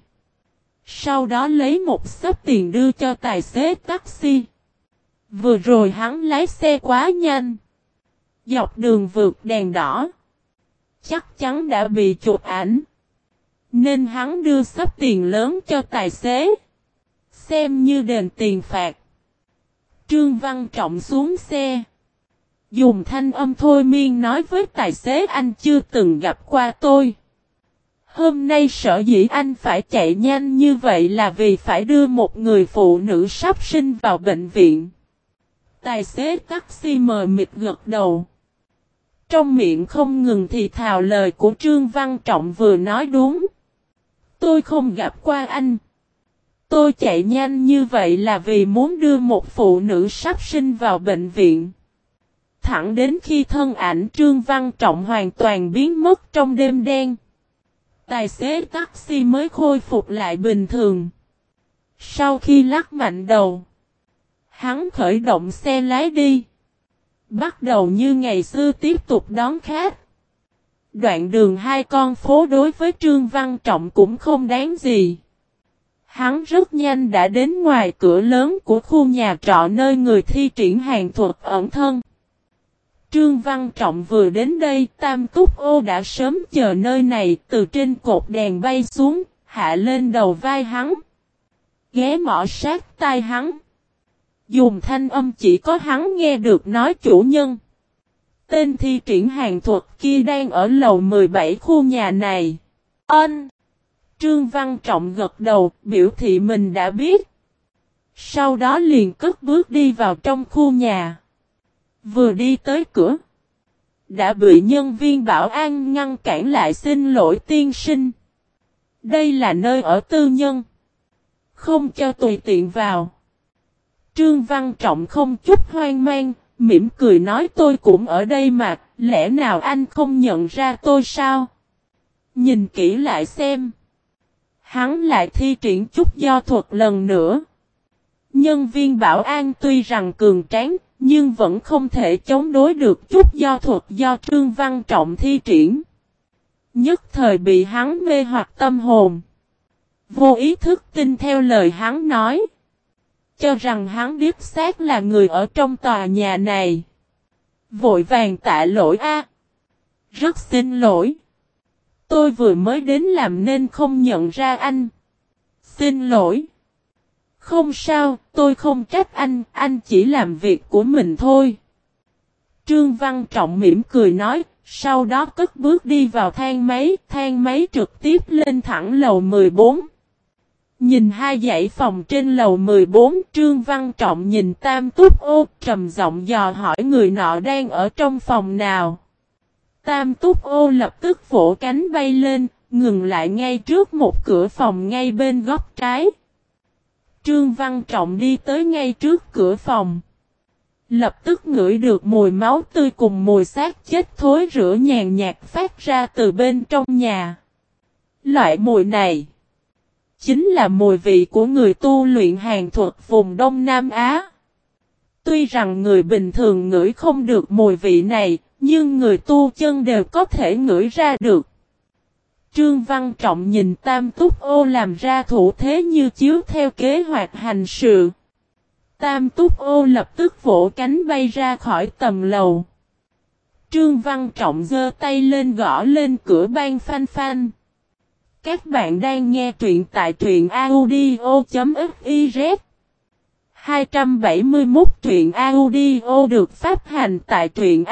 Sau đó lấy một xấp tiền đưa cho tài xế taxi. Vừa rồi hắn lái xe quá nhanh, dọc đường vượt đèn đỏ, chắc chắn đã bị chụp ảnh, nên hắn đưa xấp tiền lớn cho tài xế, xem như đền tiền phạt. Trương Văn Trọng xuống xe, dùng thanh âm thôi miên nói với tài xế, anh chưa từng gặp qua tôi. Hôm nay sở dĩ anh phải chạy nhanh như vậy là vì phải đưa một người phụ nữ sắp sinh vào bệnh viện. Tài xế taxi mờ mịt gật đầu. Trong miệng không ngừng thì thào lời của Trương Văn Trọng vừa nói đúng. Tôi không gặp qua anh. Tôi chạy nhanh như vậy là vì muốn đưa một phụ nữ sắp sinh vào bệnh viện. Thẳng đến khi thân ảnh Trương Văn Trọng hoàn toàn biến mất trong đêm đen, tài xế taxi mới khôi phục lại bình thường. Sau khi lắc mạnh đầu, hắn khởi động xe lái đi. Bắt đầu như ngày xưa tiếp tục đón khách. Đoạn đường hai con phố đối với Trương Văn Trọng cũng không đáng gì. Hắn rất nhanh đã đến ngoài cửa lớn của khu nhà trọ nơi người thi triển hàng thuật ẩn thân. Trương Văn Trọng vừa đến đây, Tam Túc Ô đã sớm chờ nơi này, từ trên cột đèn bay xuống, hạ lên đầu vai hắn. Ghé mỏ sát tai hắn. Dùng thanh âm chỉ có hắn nghe được nói chủ nhân. Tên thi triển hàng thuật kia đang ở lầu mười bảy khu nhà này. Ân. Trương Văn Trọng gật đầu, biểu thị mình đã biết. Sau đó liền cất bước đi vào trong khu nhà. Vừa đi tới cửa, đã bị nhân viên bảo an ngăn cản lại. Xin lỗi tiên sinh. Đây là nơi ở tư nhân. Không cho tùy tiện vào. Trương Văn Trọng không chút hoang mang, mỉm cười nói tôi cũng ở đây mà, lẽ nào anh không nhận ra tôi sao? Nhìn kỹ lại xem. Hắn lại thi triển chút do thuật lần nữa. Nhân viên bảo an tuy rằng cường tráng, nhưng vẫn không thể chống đối được chút do thuật do Trương Văn Trọng thi triển. Nhất thời bị hắn mê hoặc tâm hồn. Vô ý thức tin theo lời hắn nói. Cho rằng hắn điếp xác là người ở trong tòa nhà này. Vội vàng tạ lỗi a. Rất xin lỗi. Tôi vừa mới đến làm nên không nhận ra anh. Xin lỗi. Không sao, tôi không trách anh, anh chỉ làm việc của mình thôi. Trương Văn Trọng mỉm cười nói, sau đó cất bước đi vào thang máy, thang máy trực tiếp lên thẳng lầu mười bốn. Nhìn hai dãy phòng trên lầu mười bốn, Trương Văn Trọng nhìn Tam Túc Ô, trầm giọng dò hỏi người nọ đang ở trong phòng nào. Tam Túc Ô lập tức vỗ cánh bay lên, ngừng lại ngay trước một cửa phòng ngay bên góc trái. Trương Văn Trọng đi tới ngay trước cửa phòng. Lập tức ngửi được mùi máu tươi cùng mùi xác chết thối rữa nhàn nhạt phát ra từ bên trong nhà. Loại mùi này chính là mùi vị của người tu luyện hàn thuật vùng Đông Nam Á. Tuy rằng người bình thường ngửi không được mùi vị này, nhưng người tu chân đều có thể ngửi ra được. Trương Văn Trọng nhìn Tam Túc Ô làm ra thủ thế như chiếu theo kế hoạch hành sự. Tam Túc Ô lập tức vỗ cánh bay ra khỏi tầng lầu. Trương Văn Trọng giơ tay lên gõ lên cửa ban phanh phanh. Các bạn đang nghe truyện tại truyện audio.fiz. hai trăm bảy mươi mốt truyện audio được phát hành tại truyện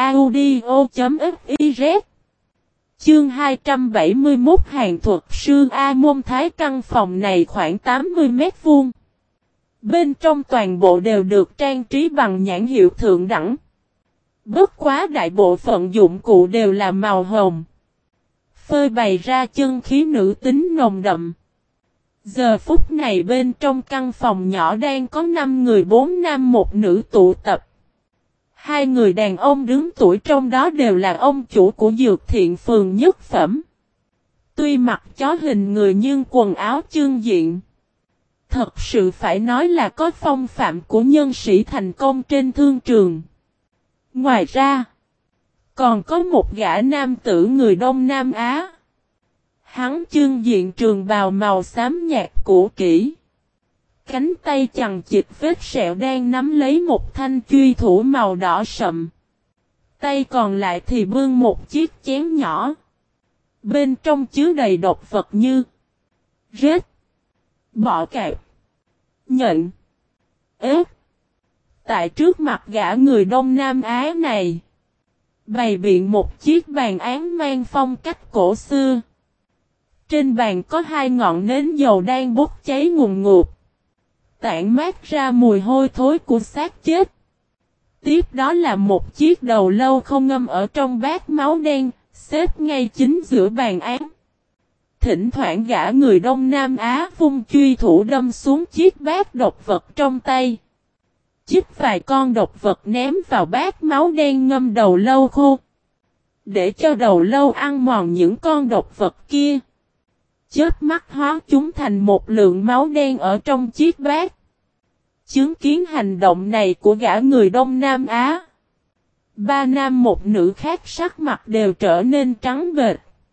audio.fiz. Chương hai trăm bảy mươi mốt Hàn thuật sư A Môn Thái. Căn phòng này khoảng tám mươi mét vuông. Bên trong toàn bộ đều được trang trí bằng nhãn hiệu thượng đẳng. Bất quá đại bộ phận dụng cụ đều là màu hồng. Phơi bày ra chân khí nữ tính nồng đậm. Giờ phút này bên trong căn phòng nhỏ đang có năm người bốn nam một nữ tụ tập. Hai người đàn ông đứng tuổi trong đó đều là ông chủ của Dược Thiện Phường Nhất Phẩm. Tuy mặc chó hình người nhưng quần áo chương diện. Thật sự phải nói là có phong phạm của nhân sĩ thành công trên thương trường. Ngoài ra, còn có một gã nam tử người Đông Nam Á. Hắn chương diện trường bào màu xám nhạt cũ kỹ. Cánh tay chằng chịt vết sẹo đang nắm lấy một thanh truy thủ màu đỏ sậm. Tay còn lại thì bưng một chiếc chén nhỏ. Bên trong chứa đầy độc vật như rết, bọ cạp, nhện, ếch. Tại trước mặt gã người Đông Nam Á này, bày biện một chiếc bàn án mang phong cách cổ xưa. Trên bàn có hai ngọn nến dầu đang bốc cháy ngùn ngụt, tản mát ra mùi hôi thối của xác chết. Tiếp đó là một chiếc đầu lâu không ngâm ở trong bát máu đen, xếp ngay chính giữa bàn án. Thỉnh thoảng gã người Đông Nam Á vung truy thủ đâm xuống chiếc bát độc vật trong tay. Chích vài con độc vật ném vào bát máu đen ngâm đầu lâu khô. Để cho đầu lâu ăn mòn những con độc vật kia. Chớp mắt hóa chúng thành một lượng máu đen ở trong chiếc bát. Chứng kiến hành động này của gã người Đông Nam Á, Ba nam một nữ khác sắc mặt đều trở nên trắng bệch.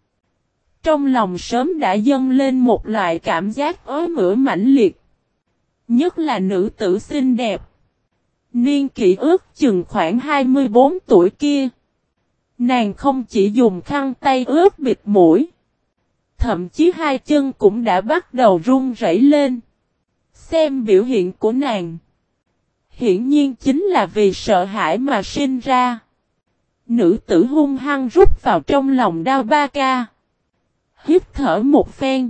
Trong lòng sớm đã dâng lên một loại cảm giác ói mửa mãnh liệt. Nhất là nữ tử xinh đẹp. Niên kỷ ước chừng khoảng hai mươi bốn tuổi kia. Nàng không chỉ dùng khăn tay ướt bịt mũi. Thậm chí hai chân cũng đã bắt đầu run rẩy lên. Xem biểu hiện của nàng. Hiển nhiên chính là vì sợ hãi mà sinh ra. Nữ tử hung hăng rút vào trong lòng Đao Ba Ca. Hít thở một phen.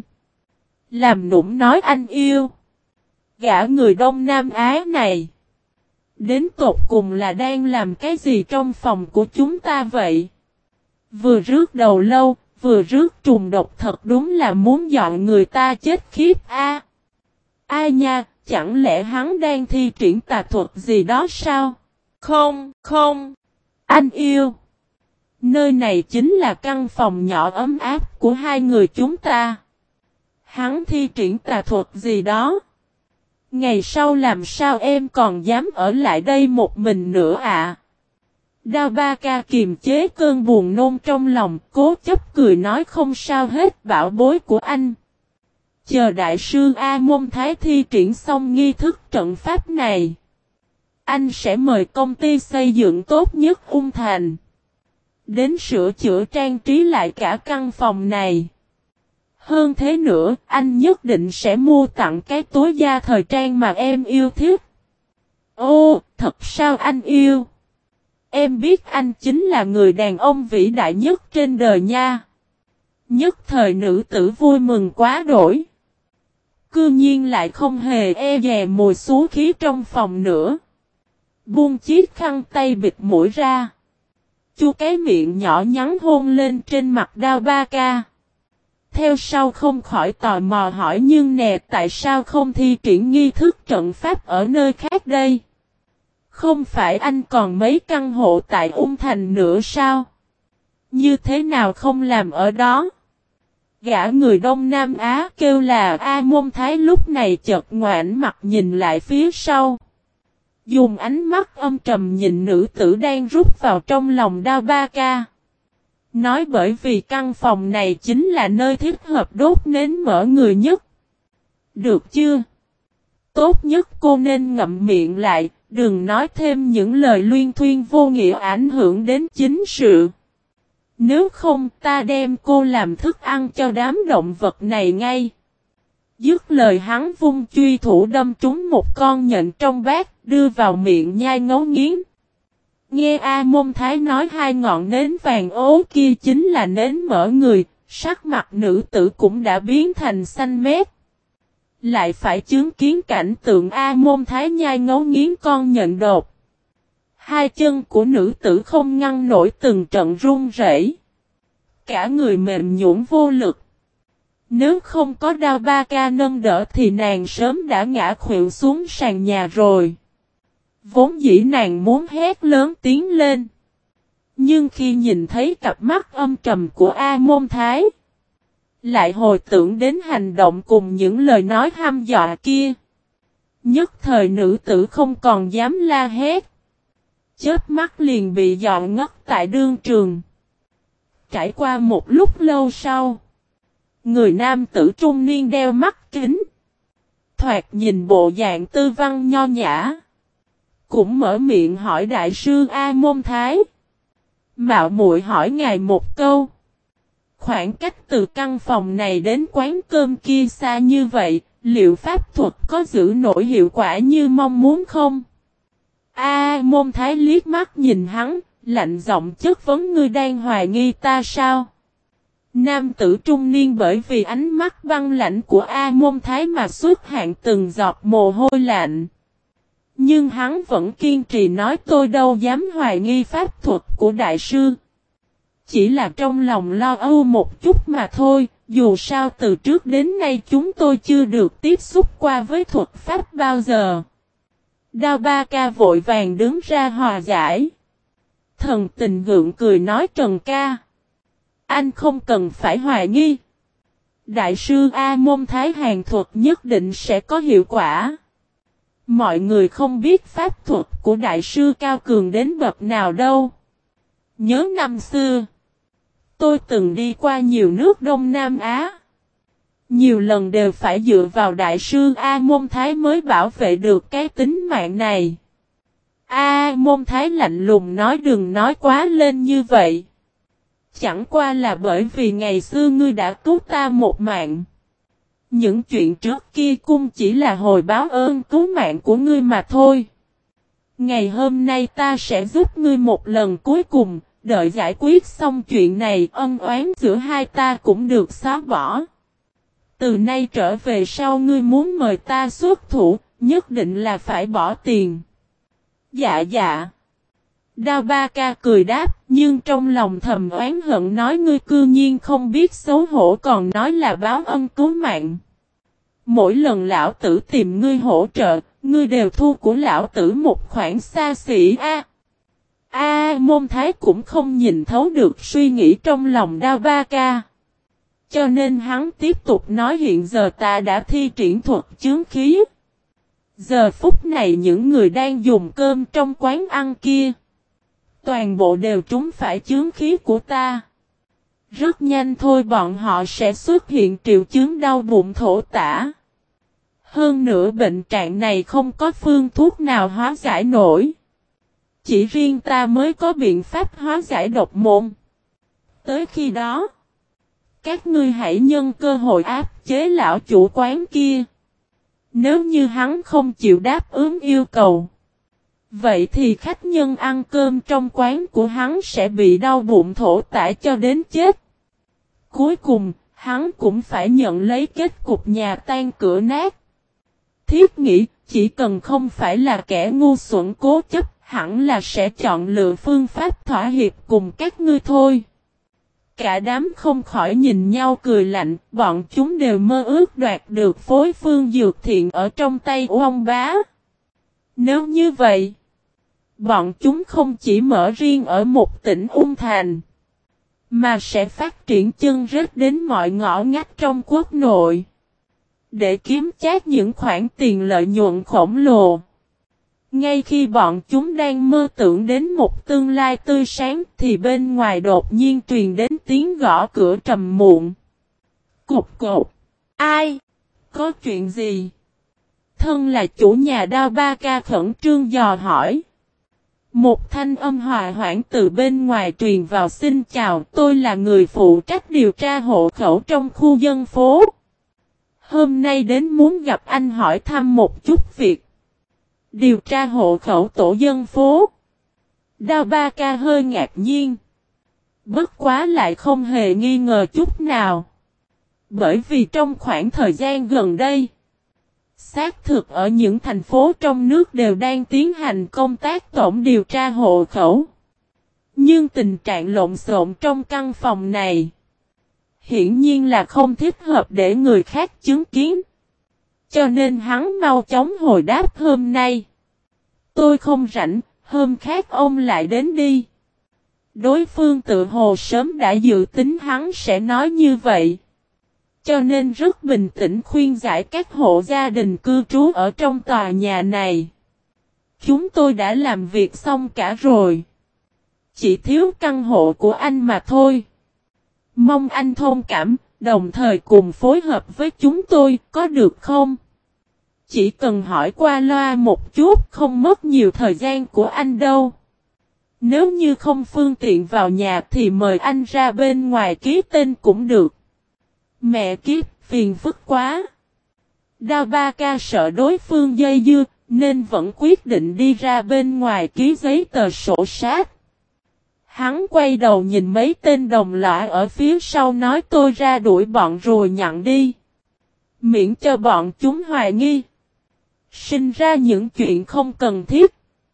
Làm nũng nói anh yêu. Gã người Đông Nam Á này. Đến tột cùng là đang làm cái gì trong phòng của chúng ta vậy? Vừa rước đầu lâu, vừa rước trùng độc thật đúng là muốn dọn người ta chết khiếp a. Ai nha, chẳng lẽ hắn đang thi triển tà thuật gì đó sao? Không, không. Anh yêu. Nơi này chính là căn phòng nhỏ ấm áp của hai người chúng ta. Hắn thi triển tà thuật gì đó? Ngày sau làm sao em còn dám ở lại đây một mình nữa ạ? À? Đao Ba Ca kiềm chế cơn buồn nôn trong lòng, cố chấp cười nói không sao hết bảo bối của anh. Chờ đại sư A Môn Thái thi triển xong nghi thức trận pháp này. Anh sẽ mời công ty xây dựng tốt nhất Ung Thành. Đến sửa chữa trang trí lại cả căn phòng này. Hơn thế nữa, anh nhất định sẽ mua tặng cái túi da thời trang mà em yêu thích. Ô, thật sao anh yêu? Em biết anh chính là người đàn ông vĩ đại nhất trên đời nha. Nhất thời nữ tử vui mừng quá đổi. Cư nhiên lại không hề e dè mùi xú khí trong phòng nữa. Buông chiếc khăn tay bịt mũi ra. Chu cái miệng nhỏ nhắn hôn lên trên mặt Đao Ba Ca. Theo sau không khỏi tò mò hỏi nhưng nè tại sao không thi triển nghi thức trận pháp ở nơi khác đây? Không phải anh còn mấy căn hộ tại Ung Thành nữa sao? Như thế nào không làm ở đó? Gã người Đông Nam Á kêu là A Môn Thái lúc này chợt ngoảnh mặt nhìn lại phía sau. Dùng ánh mắt âm trầm nhìn nữ tử đang rút vào trong lòng Đao Ba Ca. Nói bởi vì căn phòng này chính là nơi thích hợp đốt nến mở người nhất. Được chưa? Tốt nhất cô nên ngậm miệng lại, đừng nói thêm những lời luyên thuyên vô nghĩa ảnh hưởng đến chính sự. Nếu không ta đem cô làm thức ăn cho đám động vật này ngay. Dứt lời hắn vung truy thủ đâm trúng một con nhện trong bát, đưa vào miệng nhai ngấu nghiến. Nghe A Môn Thái nói hai ngọn nến vàng ố kia chính là nến mở người, sắc mặt nữ tử cũng đã biến thành xanh mét. Lại phải chứng kiến cảnh tượng A Môn Thái nhai ngấu nghiến con nhện đột. Hai chân của nữ tử không ngăn nổi từng trận run rẩy. Cả người mềm nhũn vô lực. Nếu không có Đao Ba Ca nâng đỡ thì nàng sớm đã ngã khuỵu xuống sàn nhà rồi. Vốn dĩ nàng muốn hét lớn tiếng lên. Nhưng khi nhìn thấy cặp mắt âm trầm của A Môn Thái, lại hồi tưởng đến hành động cùng những lời nói hăm dọa kia. Nhất thời nữ tử không còn dám la hét. Chớp mắt liền bị dọn ngất tại đương trường. Trải qua một lúc lâu sau, người nam tử trung niên đeo mắt kính, thoạt nhìn bộ dạng tư văn nho nhã, cũng mở miệng hỏi đại sư A Môn Thái. Mạo muội hỏi ngài một câu. Khoảng cách từ căn phòng này đến quán cơm kia xa như vậy, liệu pháp thuật có giữ nổi hiệu quả như mong muốn không? A Môn Thái liếc mắt nhìn hắn, lạnh giọng chất vấn ngươi đang hoài nghi ta sao? Nam tử trung niên bởi vì ánh mắt băng lạnh của A Môn Thái mà xuất hiện từng giọt mồ hôi lạnh. Nhưng hắn vẫn kiên trì nói tôi đâu dám hoài nghi pháp thuật của đại sư. Chỉ là trong lòng lo âu một chút mà thôi, dù sao từ trước đến nay chúng tôi chưa được tiếp xúc qua với thuật pháp bao giờ. Đao Ba Ca vội vàng đứng ra hòa giải. Thần tình gượng cười nói Trần ca. Anh không cần phải hoài nghi. Đại sư A Môn Thái hàng thuật nhất định sẽ có hiệu quả. Mọi người không biết pháp thuật của đại sư cao cường đến bậc nào đâu. Nhớ năm xưa, tôi từng đi qua nhiều nước Đông Nam Á. Nhiều lần đều phải dựa vào đại sư A Môn Thái mới bảo vệ được cái tính mạng này. A Môn Thái lạnh lùng nói đừng nói quá lên như vậy. Chẳng qua là bởi vì ngày xưa ngươi đã cứu ta một mạng. Những chuyện trước kia cũng chỉ là hồi báo ơn cứu mạng của ngươi mà thôi. Ngày hôm nay ta sẽ giúp ngươi một lần cuối cùng, đợi giải quyết xong chuyện này ân oán giữa hai ta cũng được xóa bỏ. Từ nay trở về sau ngươi muốn mời ta xuất thủ, nhất định là phải bỏ tiền. Dạ dạ. Đao Ba Ca cười đáp, nhưng trong lòng thầm oán hận nói ngươi cư nhiên không biết xấu hổ còn nói là báo ân cứu mạng. Mỗi lần lão tử tìm ngươi hỗ trợ, ngươi đều thu của lão tử một khoản xa xỉ a. A Môn Thái cũng không nhìn thấu được suy nghĩ trong lòng Đao Ba Ca. Cho nên hắn tiếp tục nói hiện giờ ta đã thi triển thuật chướng khí. Giờ phút này những người đang dùng cơm trong quán ăn kia, toàn bộ đều trúng phải chướng khí của ta. Rất nhanh thôi bọn họ sẽ xuất hiện triệu chứng đau bụng thổ tả. Hơn nữa bệnh trạng này không có phương thuốc nào hóa giải nổi. Chỉ riêng ta mới có biện pháp hóa giải độc môn. Tới khi đó, các ngươi hãy nhân cơ hội áp chế lão chủ quán kia. Nếu như hắn không chịu đáp ứng yêu cầu, vậy thì khách nhân ăn cơm trong quán của hắn sẽ bị đau bụng thổ tả cho đến chết. Cuối cùng, hắn cũng phải nhận lấy kết cục nhà tan cửa nát. Thiết nghĩ, chỉ cần không phải là kẻ ngu xuẩn cố chấp, hẳn là sẽ chọn lựa phương pháp thỏa hiệp cùng các ngươi thôi. Cả đám không khỏi nhìn nhau cười lạnh, bọn chúng đều mơ ước đoạt được phối phương dược thiện ở trong tay của ông bá. Nếu như vậy, bọn chúng không chỉ mở riêng ở một tỉnh Ung Thành, mà sẽ phát triển chân rết đến mọi ngõ ngách trong quốc nội, để kiếm chác những khoản tiền lợi nhuận khổng lồ. Ngay khi bọn chúng đang mơ tưởng đến một tương lai tươi sáng thì bên ngoài đột nhiên truyền đến tiếng gõ cửa trầm muộn. Cục cục. Ai? Có chuyện gì? Thân là chủ nhà Đao Ba Ca khẩn trương dò hỏi. Một thanh âm hòa hoãn từ bên ngoài truyền vào xin chào, tôi là người phụ trách điều tra hộ khẩu trong khu dân phố. Hôm nay đến muốn gặp anh hỏi thăm một chút việc. Điều tra hộ khẩu tổ dân phố. Đao Ba Ca hơi ngạc nhiên. Bất quá lại không hề nghi ngờ chút nào. Bởi vì trong khoảng thời gian gần đây, xác thực ở những thành phố trong nước đều đang tiến hành công tác tổng điều tra hộ khẩu. Nhưng tình trạng lộn xộn trong căn phòng này, hiển nhiên là không thích hợp để người khác chứng kiến. Cho nên hắn mau chóng hồi đáp hôm nay. Tôi không rảnh, hôm khác ông lại đến đi. Đối phương tự hồ sớm đã dự tính hắn sẽ nói như vậy. Cho nên rất bình tĩnh khuyên giải các hộ gia đình cư trú ở trong tòa nhà này. Chúng tôi đã làm việc xong cả rồi. Chỉ thiếu căn hộ của anh mà thôi. Mong anh thông cảm, đồng thời cùng phối hợp với chúng tôi, có được không? Chỉ cần hỏi qua loa một chút, không mất nhiều thời gian của anh đâu. Nếu như không phương tiện vào nhà thì mời anh ra bên ngoài ký tên cũng được. Mẹ kiếp, phiền phức quá. Đao Ba Ca sợ đối phương dây dưa, nên vẫn quyết định đi ra bên ngoài ký giấy tờ sổ sát. Hắn quay đầu nhìn mấy tên đồng lõa ở phía sau nói tôi ra đuổi bọn rồi nhận đi. Miễn cho bọn chúng hoài nghi. Sinh ra những chuyện không cần thiết.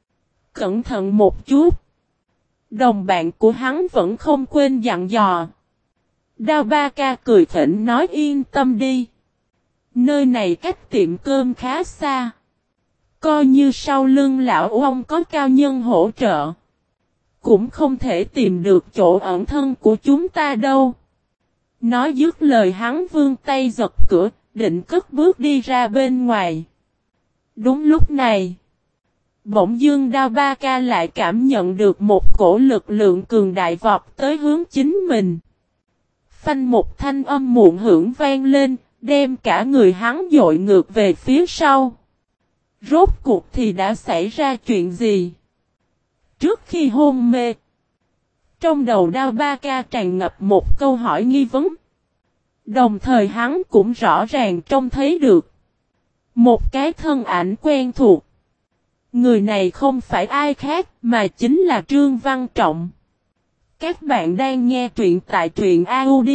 Cẩn thận một chút. Đồng bạn của hắn vẫn không quên dặn dò. Đao Ba Ca cười thỉnh nói yên tâm đi. Nơi này cách tiệm cơm khá xa. Coi như sau lưng lão ông có cao nhân hỗ trợ, cũng không thể tìm được chỗ ẩn thân của chúng ta đâu. Nói dứt lời hắn vươn tay giật cửa, định cất bước đi ra bên ngoài. Đúng lúc này, Bỗng dưng Đao Ba Ca lại cảm nhận được một cổ lực lượng cường đại vọt tới hướng chính mình. Phanh một thanh âm muộn hưởng vang lên, đem cả người hắn dội ngược về phía sau. Rốt cuộc thì đã xảy ra chuyện gì? Trước khi hôn mê, trong đầu Đao Ba Ca tràn ngập một câu hỏi nghi vấn. Đồng thời hắn cũng rõ ràng trông thấy được một cái thân ảnh quen thuộc. Người này không phải ai khác mà chính là Trương Văn Trọng. Các bạn đang nghe truyện tại truyện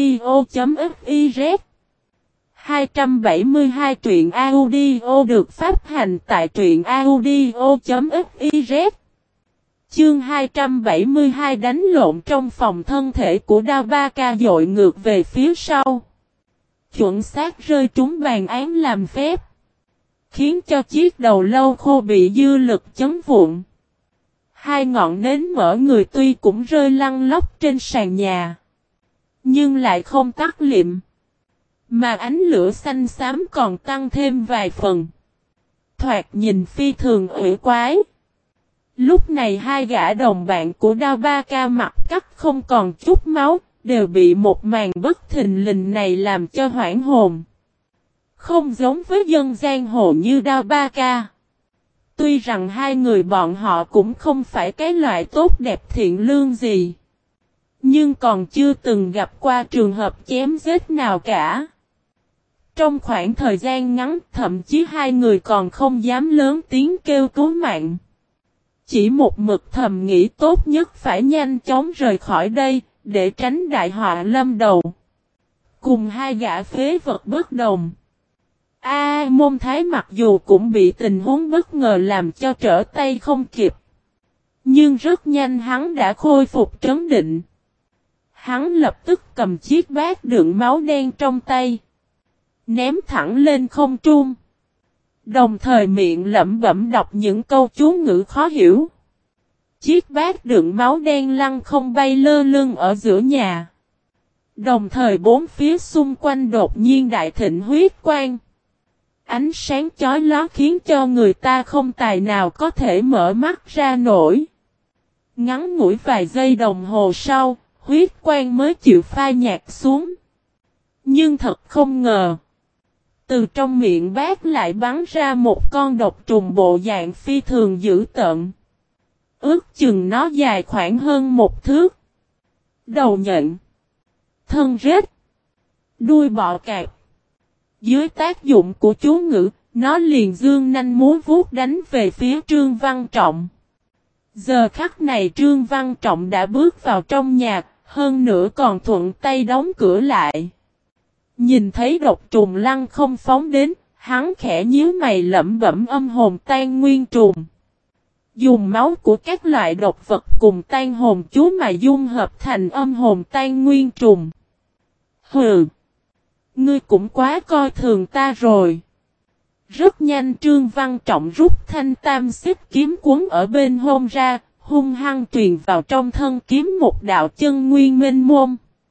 audio.fiz. hai trăm bảy mươi hai truyện audio được phát hành tại truyện audio.fiz. Chương hai trăm bảy mươi hai đánh lộn trong phòng. Thân thể của Đao Ba Ca dội ngược về phía sau, chuẩn xác rơi trúng bàn án làm phép, khiến cho chiếc đầu lâu khô bị dư lực chấn vụn. Hai ngọn nến mở người tuy cũng rơi lăn lóc trên sàn nhà, nhưng lại không tắt liệm, mà ánh lửa xanh xám còn tăng thêm vài phần, thoạt nhìn phi thường uể quái. Lúc này hai gã đồng bạn của Đao Ba Ca mặt cắt không còn chút máu, đều bị một màn bất thình lình này làm cho hoảng hồn. Không giống với dân giang hồ như Đao Ba Ca. Tuy rằng hai người bọn họ cũng không phải cái loại tốt đẹp thiện lương gì, nhưng còn chưa từng gặp qua trường hợp chém giết nào cả. Trong khoảng thời gian ngắn, thậm chí hai người còn không dám lớn tiếng kêu cứu mạng. Chỉ một mực thầm nghĩ tốt nhất phải nhanh chóng rời khỏi đây, để tránh đại họa lâm đầu. Cùng hai gã phế vật bất đồng, A Môn Thái mặc dù cũng bị tình huống bất ngờ làm cho trở tay không kịp, nhưng rất nhanh hắn đã khôi phục trấn định. Hắn lập tức cầm chiếc bát đựng máu đen trong tay, ném thẳng lên không trung, đồng thời miệng lẩm bẩm đọc những câu chú ngữ khó hiểu. Chiếc bát đựng máu đen lăn không bay lơ lửng ở giữa nhà, đồng thời bốn phía xung quanh đột nhiên đại thịnh huyết quang. Ánh sáng chói lóa khiến cho người ta không tài nào có thể mở mắt ra nổi. Ngắn ngủi vài giây đồng hồ sau, huyết quang mới chịu phai nhạt xuống. Nhưng thật không ngờ, từ trong miệng bát lại bắn ra một con độc trùng bộ dạng phi thường dữ tợn. Ước chừng nó dài khoảng hơn một thước. Đầu nhện, thân rết, đuôi bọ cạp. Dưới tác dụng của chú ngữ, nó liền dương nanh múa vuốt đánh về phía Trương Văn Trọng. Giờ khắc này Trương Văn Trọng đã bước vào trong nhà, hơn nữa còn thuận tay đóng cửa lại. Nhìn thấy độc trùng lăng không phóng đến, hắn khẽ nhíu mày lẩm bẩm âm hồn tan nguyên trùng. Dùng máu của các loại độc vật cùng tan hồn chú mà dung hợp thành âm hồn tan nguyên trùng. Hừ! Ngươi cũng quá coi thường ta rồi. Rất nhanh Trương Văn Trọng rút thanh tam xích kiếm cuốn ở bên hông ra, hung hăng truyền vào trong thân kiếm một đạo chân nguyên mênh mông.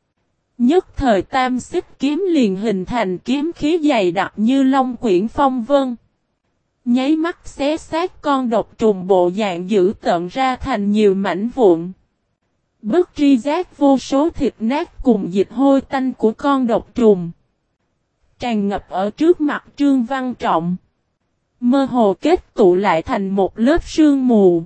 Nhất thời tam xích kiếm liền hình thành kiếm khí dày đặc như long quyển phong vân. Nháy mắt xé xác con độc trùng bộ dạng dữ tợn ra thành nhiều mảnh vụn. Bất tri giác vô số thịt nát cùng dịch hôi tanh của con độc trùng tràn ngập ở trước mặt Trương Văn Trọng, mơ hồ kết tụ lại thành một lớp sương mù.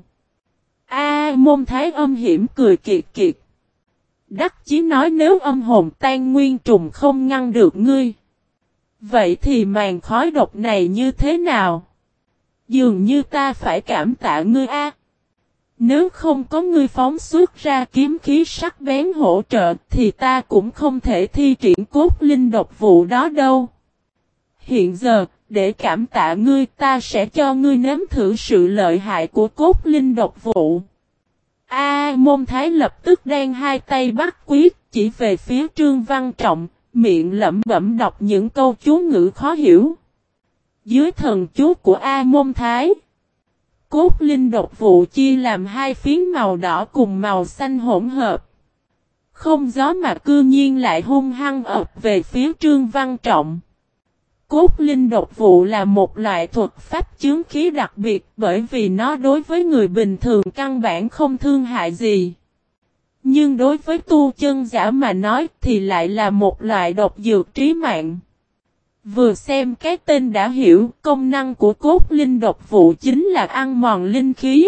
A Môn Thái âm hiểm cười kiệt kiệt, đắc chí nói nếu âm hồn tan nguyên trùng không ngăn được ngươi, vậy thì màn khói độc này như thế nào? Dường như ta phải cảm tạ ngươi a. Nếu không có ngươi phóng xuất ra kiếm khí sắc bén hỗ trợ thì ta cũng không thể thi triển cốt linh độc vụ đó đâu. Hiện giờ, để cảm tạ ngươi ta sẽ cho ngươi nếm thử sự lợi hại của cốt linh độc vụ. A Môn Thái lập tức đang hai tay bắt quyết chỉ về phía Trương Văn Trọng, miệng lẩm bẩm đọc những câu chú ngữ khó hiểu. Dưới thần chú của A Môn Thái, cốt linh độc vụ chia làm hai phiến màu đỏ cùng màu xanh hỗn hợp. Không gió mà cư nhiên lại hung hăng ập về phía Trương Văn Trọng. cốt linh độc vụ là một loại thuật pháp chướng khí đặc biệt bởi vì nó đối với người bình thường căn bản không thương hại gì. Nhưng đối với tu chân giả mà nói thì lại là một loại độc dược trí mạng. Vừa xem cái tên đã hiểu công năng của cốt linh độc vụ chính là ăn mòn linh khí.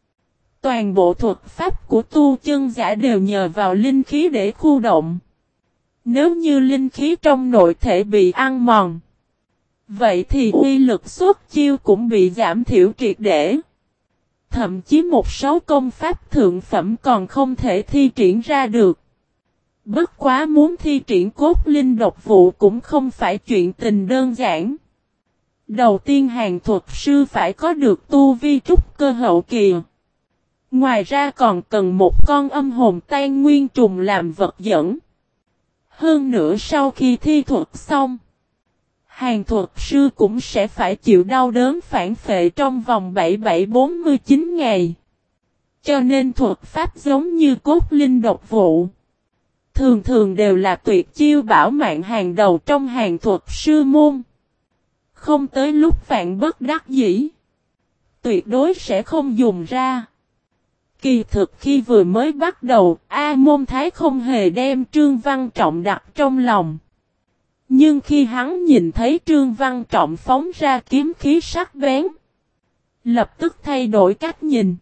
Toàn bộ thuật pháp của tu chân giả đều nhờ vào linh khí để khu động. Nếu như linh khí trong nội thể bị ăn mòn, vậy thì uy lực xuất chiêu cũng bị giảm thiểu triệt để. Thậm chí một số công pháp thượng phẩm còn không thể thi triển ra được. Bất quá muốn thi triển cốt linh độc vụ cũng không phải chuyện tình đơn giản. Đầu tiên hàng thuật sư phải có được tu vi trúc cơ hậu kỳ. Ngoài ra còn cần một con âm hồn tan nguyên trùng làm vật dẫn. Hơn nữa sau khi thi thuật xong, hàng thuật sư cũng sẽ phải chịu đau đớn phản phệ trong vòng bảy bảy bốn mươi chín ngày. Cho nên thuật pháp giống như cốt linh độc vụ thường thường đều là tuyệt chiêu bảo mạng hàng đầu trong hàng thuật sư môn. Không tới lúc vạn bất đắc dĩ, tuyệt đối sẽ không dùng ra. Kỳ thực khi vừa mới bắt đầu, A Môn Thái không hề đem Trương Văn Trọng đặt trong lòng. Nhưng khi hắn nhìn thấy Trương Văn Trọng phóng ra kiếm khí sắc bén, lập tức thay đổi cách nhìn.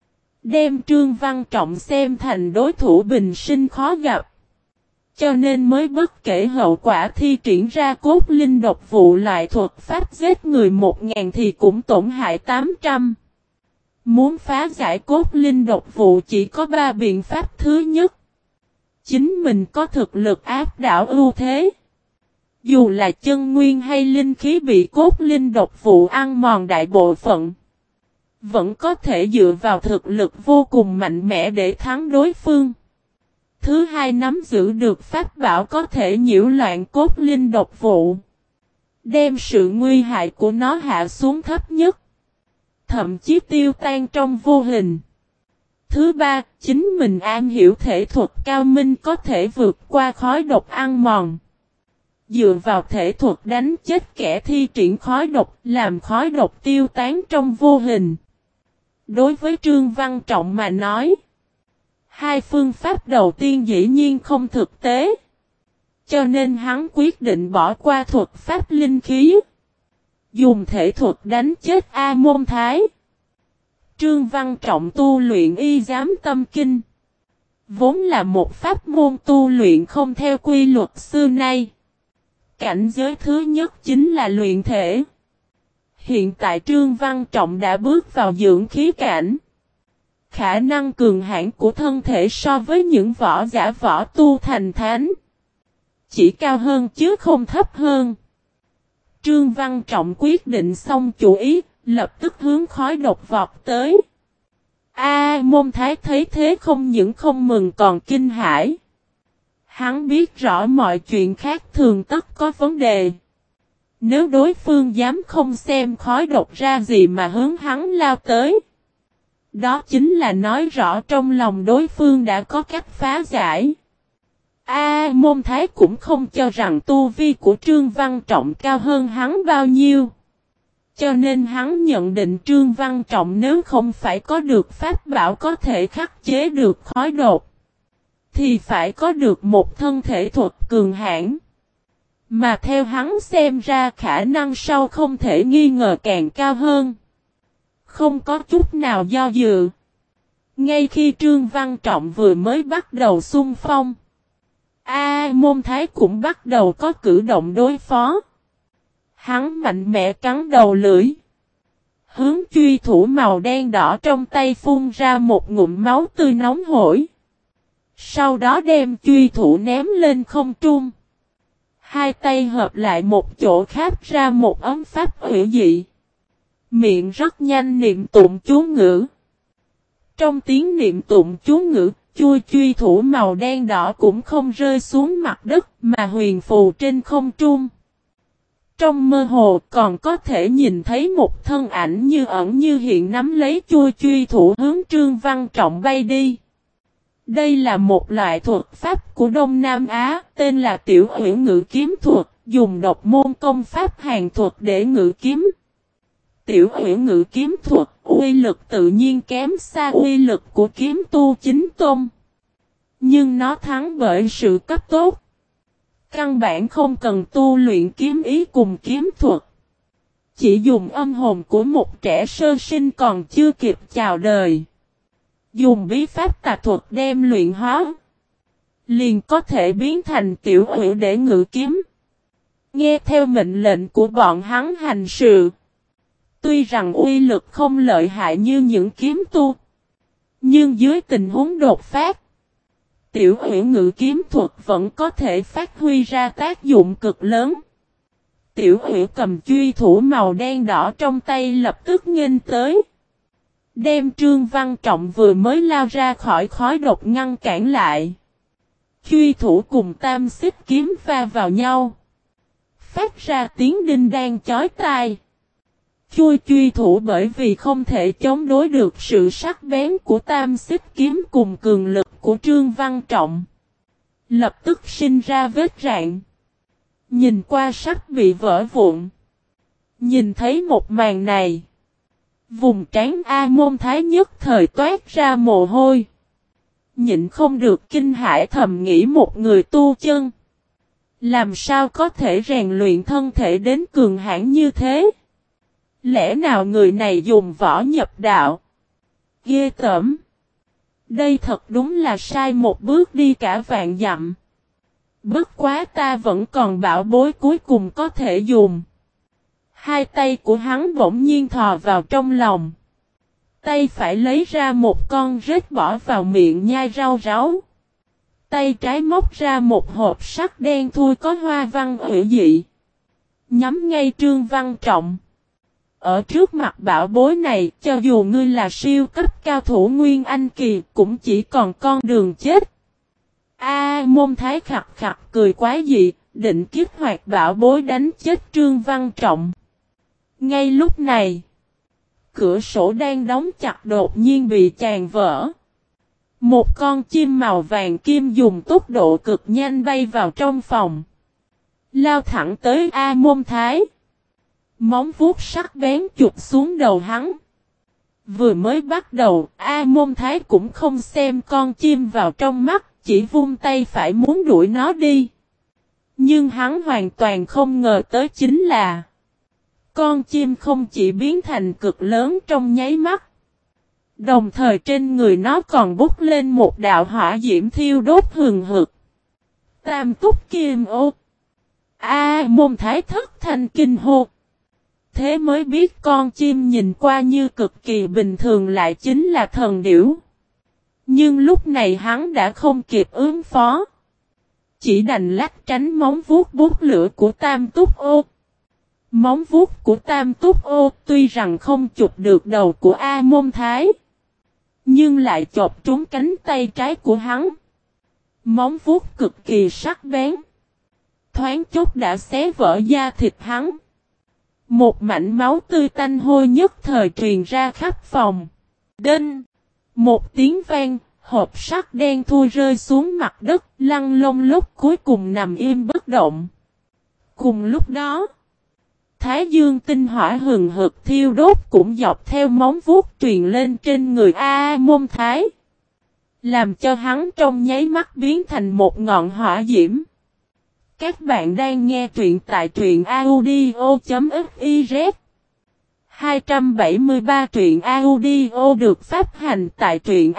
Đem Trương Văn Trọng xem thành đối thủ bình sinh khó gặp. Cho nên mới bất kể hậu quả thi triển ra cốt linh độc vụ loại thuật pháp giết người một ngàn thì cũng tổn hại tám trăm. Muốn phá giải cốt linh độc vụ chỉ có ba biện pháp. Thứ nhất, chính mình có thực lực áp đảo ưu thế. Dù là chân nguyên hay linh khí bị cốt linh độc vụ ăn mòn đại bộ phận, vẫn có thể dựa vào thực lực vô cùng mạnh mẽ để thắng đối phương. Thứ hai, nắm giữ được pháp bảo có thể nhiễu loạn cốt linh độc vụ, đem sự nguy hại của nó hạ xuống thấp nhất, thậm chí tiêu tan trong vô hình. Thứ ba, chính mình am hiểu thể thuật cao minh có thể vượt qua khói độc ăn mòn. Dựa vào thể thuật đánh chết kẻ thi triển khói độc, làm khói độc tiêu tán trong vô hình. Đối với Trương Văn Trọng mà nói, hai phương pháp đầu tiên dĩ nhiên không thực tế. Cho nên hắn quyết định bỏ qua thuật pháp linh khí, dùng thể thuật đánh chết A Môn Thái. Trương Văn Trọng tu luyện y giám tâm kinh, vốn là một pháp môn tu luyện không theo quy luật xưa nay. Cảnh giới thứ nhất chính là luyện thể. Hiện tại Trương Văn Trọng đã bước vào dưỡng khí cảnh. Khả năng cường hãn của thân thể so với những võ giả võ tu thành thánh chỉ cao hơn chứ không thấp hơn. Trương Văn Trọng quyết định xong chủ ý, lập tức hướng khói độc vọt tới. A Môn Thái thấy thế không những không mừng còn kinh hãi. Hắn biết rõ mọi chuyện khác thường tất có vấn đề. Nếu đối phương dám không xem khói độc ra gì mà hướng hắn lao tới, đó chính là nói rõ trong lòng đối phương đã có cách phá giải. A Môn Thái cũng không cho rằng tu vi của Trương Văn Trọng cao hơn hắn bao nhiêu. Cho nên hắn nhận định Trương Văn Trọng nếu không phải có được pháp bảo có thể khắc chế được khói độc, thì phải có được một thân thể thuật cường hãn. Mà theo hắn xem ra khả năng sau không thể nghi ngờ càng cao hơn. Không có chút nào do dự. Ngay khi Trương Văn Trọng vừa mới bắt đầu xung phong, A Môn Thái cũng bắt đầu có cử động đối phó. Hắn mạnh mẽ cắn đầu lưỡi, hướng truy thủ màu đen đỏ trong tay phun ra một ngụm máu tươi nóng hổi. Sau đó đem truy thủ ném lên không trung. Hai tay hợp lại một chỗ kháp ra một ấm pháp hủy dị. Miệng rất nhanh niệm tụng chú ngữ. Trong tiếng niệm tụng chú ngữ, chui truy thủ màu đen đỏ cũng không rơi xuống mặt đất mà huyền phù trên không trung. Trong mơ hồ còn có thể nhìn thấy một thân ảnh như ẩn như hiện nắm lấy chui truy thủ hướng Trương Văn Trọng bay đi. Đây là một loại thuật pháp của Đông Nam Á, tên là Tiểu Uyển Ngự Kiếm Thuật, dùng độc môn công pháp hàn thuật để ngự kiếm. Tiểu Uyển Ngự Kiếm Thuật, uy lực tự nhiên kém xa uy lực của kiếm tu chính tôn. Nhưng nó thắng bởi sự cấp tốt. Căn bản không cần tu luyện kiếm ý cùng kiếm thuật. Chỉ dùng âm hồn của một trẻ sơ sinh còn chưa kịp chào đời. Dùng bí pháp tà thuật đem luyện hóa. Liền có thể biến thành tiểu uyển để ngự kiếm. Nghe theo mệnh lệnh của bọn hắn hành sự. Tuy rằng uy lực không lợi hại như những kiếm tu. Nhưng dưới tình huống đột phát. Tiểu uyển ngự kiếm thuật vẫn có thể phát huy ra tác dụng cực lớn. Tiểu uyển cầm truy thủ màu đen đỏ trong tay lập tức nghênh tới. Đem Trương Văn Trọng vừa mới lao ra khỏi khói độc ngăn cản lại. Truy thủ cùng tam xích kiếm va vào nhau. Phát ra tiếng đinh đan chói tai. Chui truy thủ bởi vì không thể chống đối được sự sắc bén của tam xích kiếm cùng cường lực của Trương Văn Trọng. Lập tức sinh ra vết rạn. Nhìn qua sắp bị vỡ vụn. Nhìn thấy một màn này. Vùng trán A Môn Thái nhất thời toát ra mồ hôi. Nhịn không được kinh hãi thầm nghĩ một người tu chân. Làm sao có thể rèn luyện thân thể đến cường hãn như thế? Lẽ nào người này dùng võ nhập đạo? Ghê tởm. Đây thật đúng là sai một bước đi cả vạn dặm. Bất quá ta vẫn còn bảo bối cuối cùng có thể dùng. Hai tay của hắn bỗng nhiên thò vào trong lòng. Tay phải lấy ra một con rết bỏ vào miệng nhai rau ráu. Tay trái móc ra một hộp sắt đen thui có hoa văn hữu dị. Nhắm ngay Trương Văn Trọng. Ở trước mặt bảo bối này, cho dù ngươi là siêu cấp cao thủ Nguyên Anh Kỳ, cũng chỉ còn con đường chết. A Môn Thái khặt khặt cười quá dị, định kích hoạt bảo bối đánh chết Trương Văn Trọng. Ngay lúc này, cửa sổ đang đóng chặt đột nhiên bị chàn vỡ. Một con chim màu vàng kim dùng tốc độ cực nhanh bay vào trong phòng. Lao thẳng tới A Môn Thái. Móng vuốt sắc bén chụp xuống đầu hắn. Vừa mới bắt đầu, A Môn Thái cũng không xem con chim vào trong mắt, chỉ vung tay phải muốn đuổi nó đi. Nhưng hắn hoàn toàn không ngờ tới chính là con chim không chỉ biến thành cực lớn trong nháy mắt. Đồng thời trên người nó còn bút lên một đạo hỏa diễm thiêu đốt hừng hực. Tam túc kim ô. A Môn Thái thất thanh kinh hô. Thế mới biết con chim nhìn qua như cực kỳ bình thường lại chính là thần điểu. Nhưng lúc này hắn đã không kịp ứng phó. Chỉ đành lách tránh móng vuốt bút lửa của Tam Túc Ô. Móng vuốt của Tam Túc Ô tuy rằng không chụp được đầu của A Môn Thái. Nhưng lại chộp trúng cánh tay trái của hắn. Móng vuốt cực kỳ sắc bén. Thoáng chốc đã xé vỡ da thịt hắn. Một mảnh máu tươi tanh hôi nhất thời truyền ra khắp phòng. Đinh! Một tiếng vang, hộp sắt đen thui rơi xuống mặt đất, lăn lông lốc cuối cùng nằm im bất động. Cùng lúc đó, Thái Dương tinh hỏa hừng hực thiêu đốt cũng dọc theo móng vuốt truyền lên trên người A Môn Thái. Làm cho hắn trong nháy mắt biến thành một ngọn hỏa diễm. Các bạn đang nghe truyện tại truyện audio.fiz. hai trăm bảy mươi ba truyện audio được phát hành tại truyện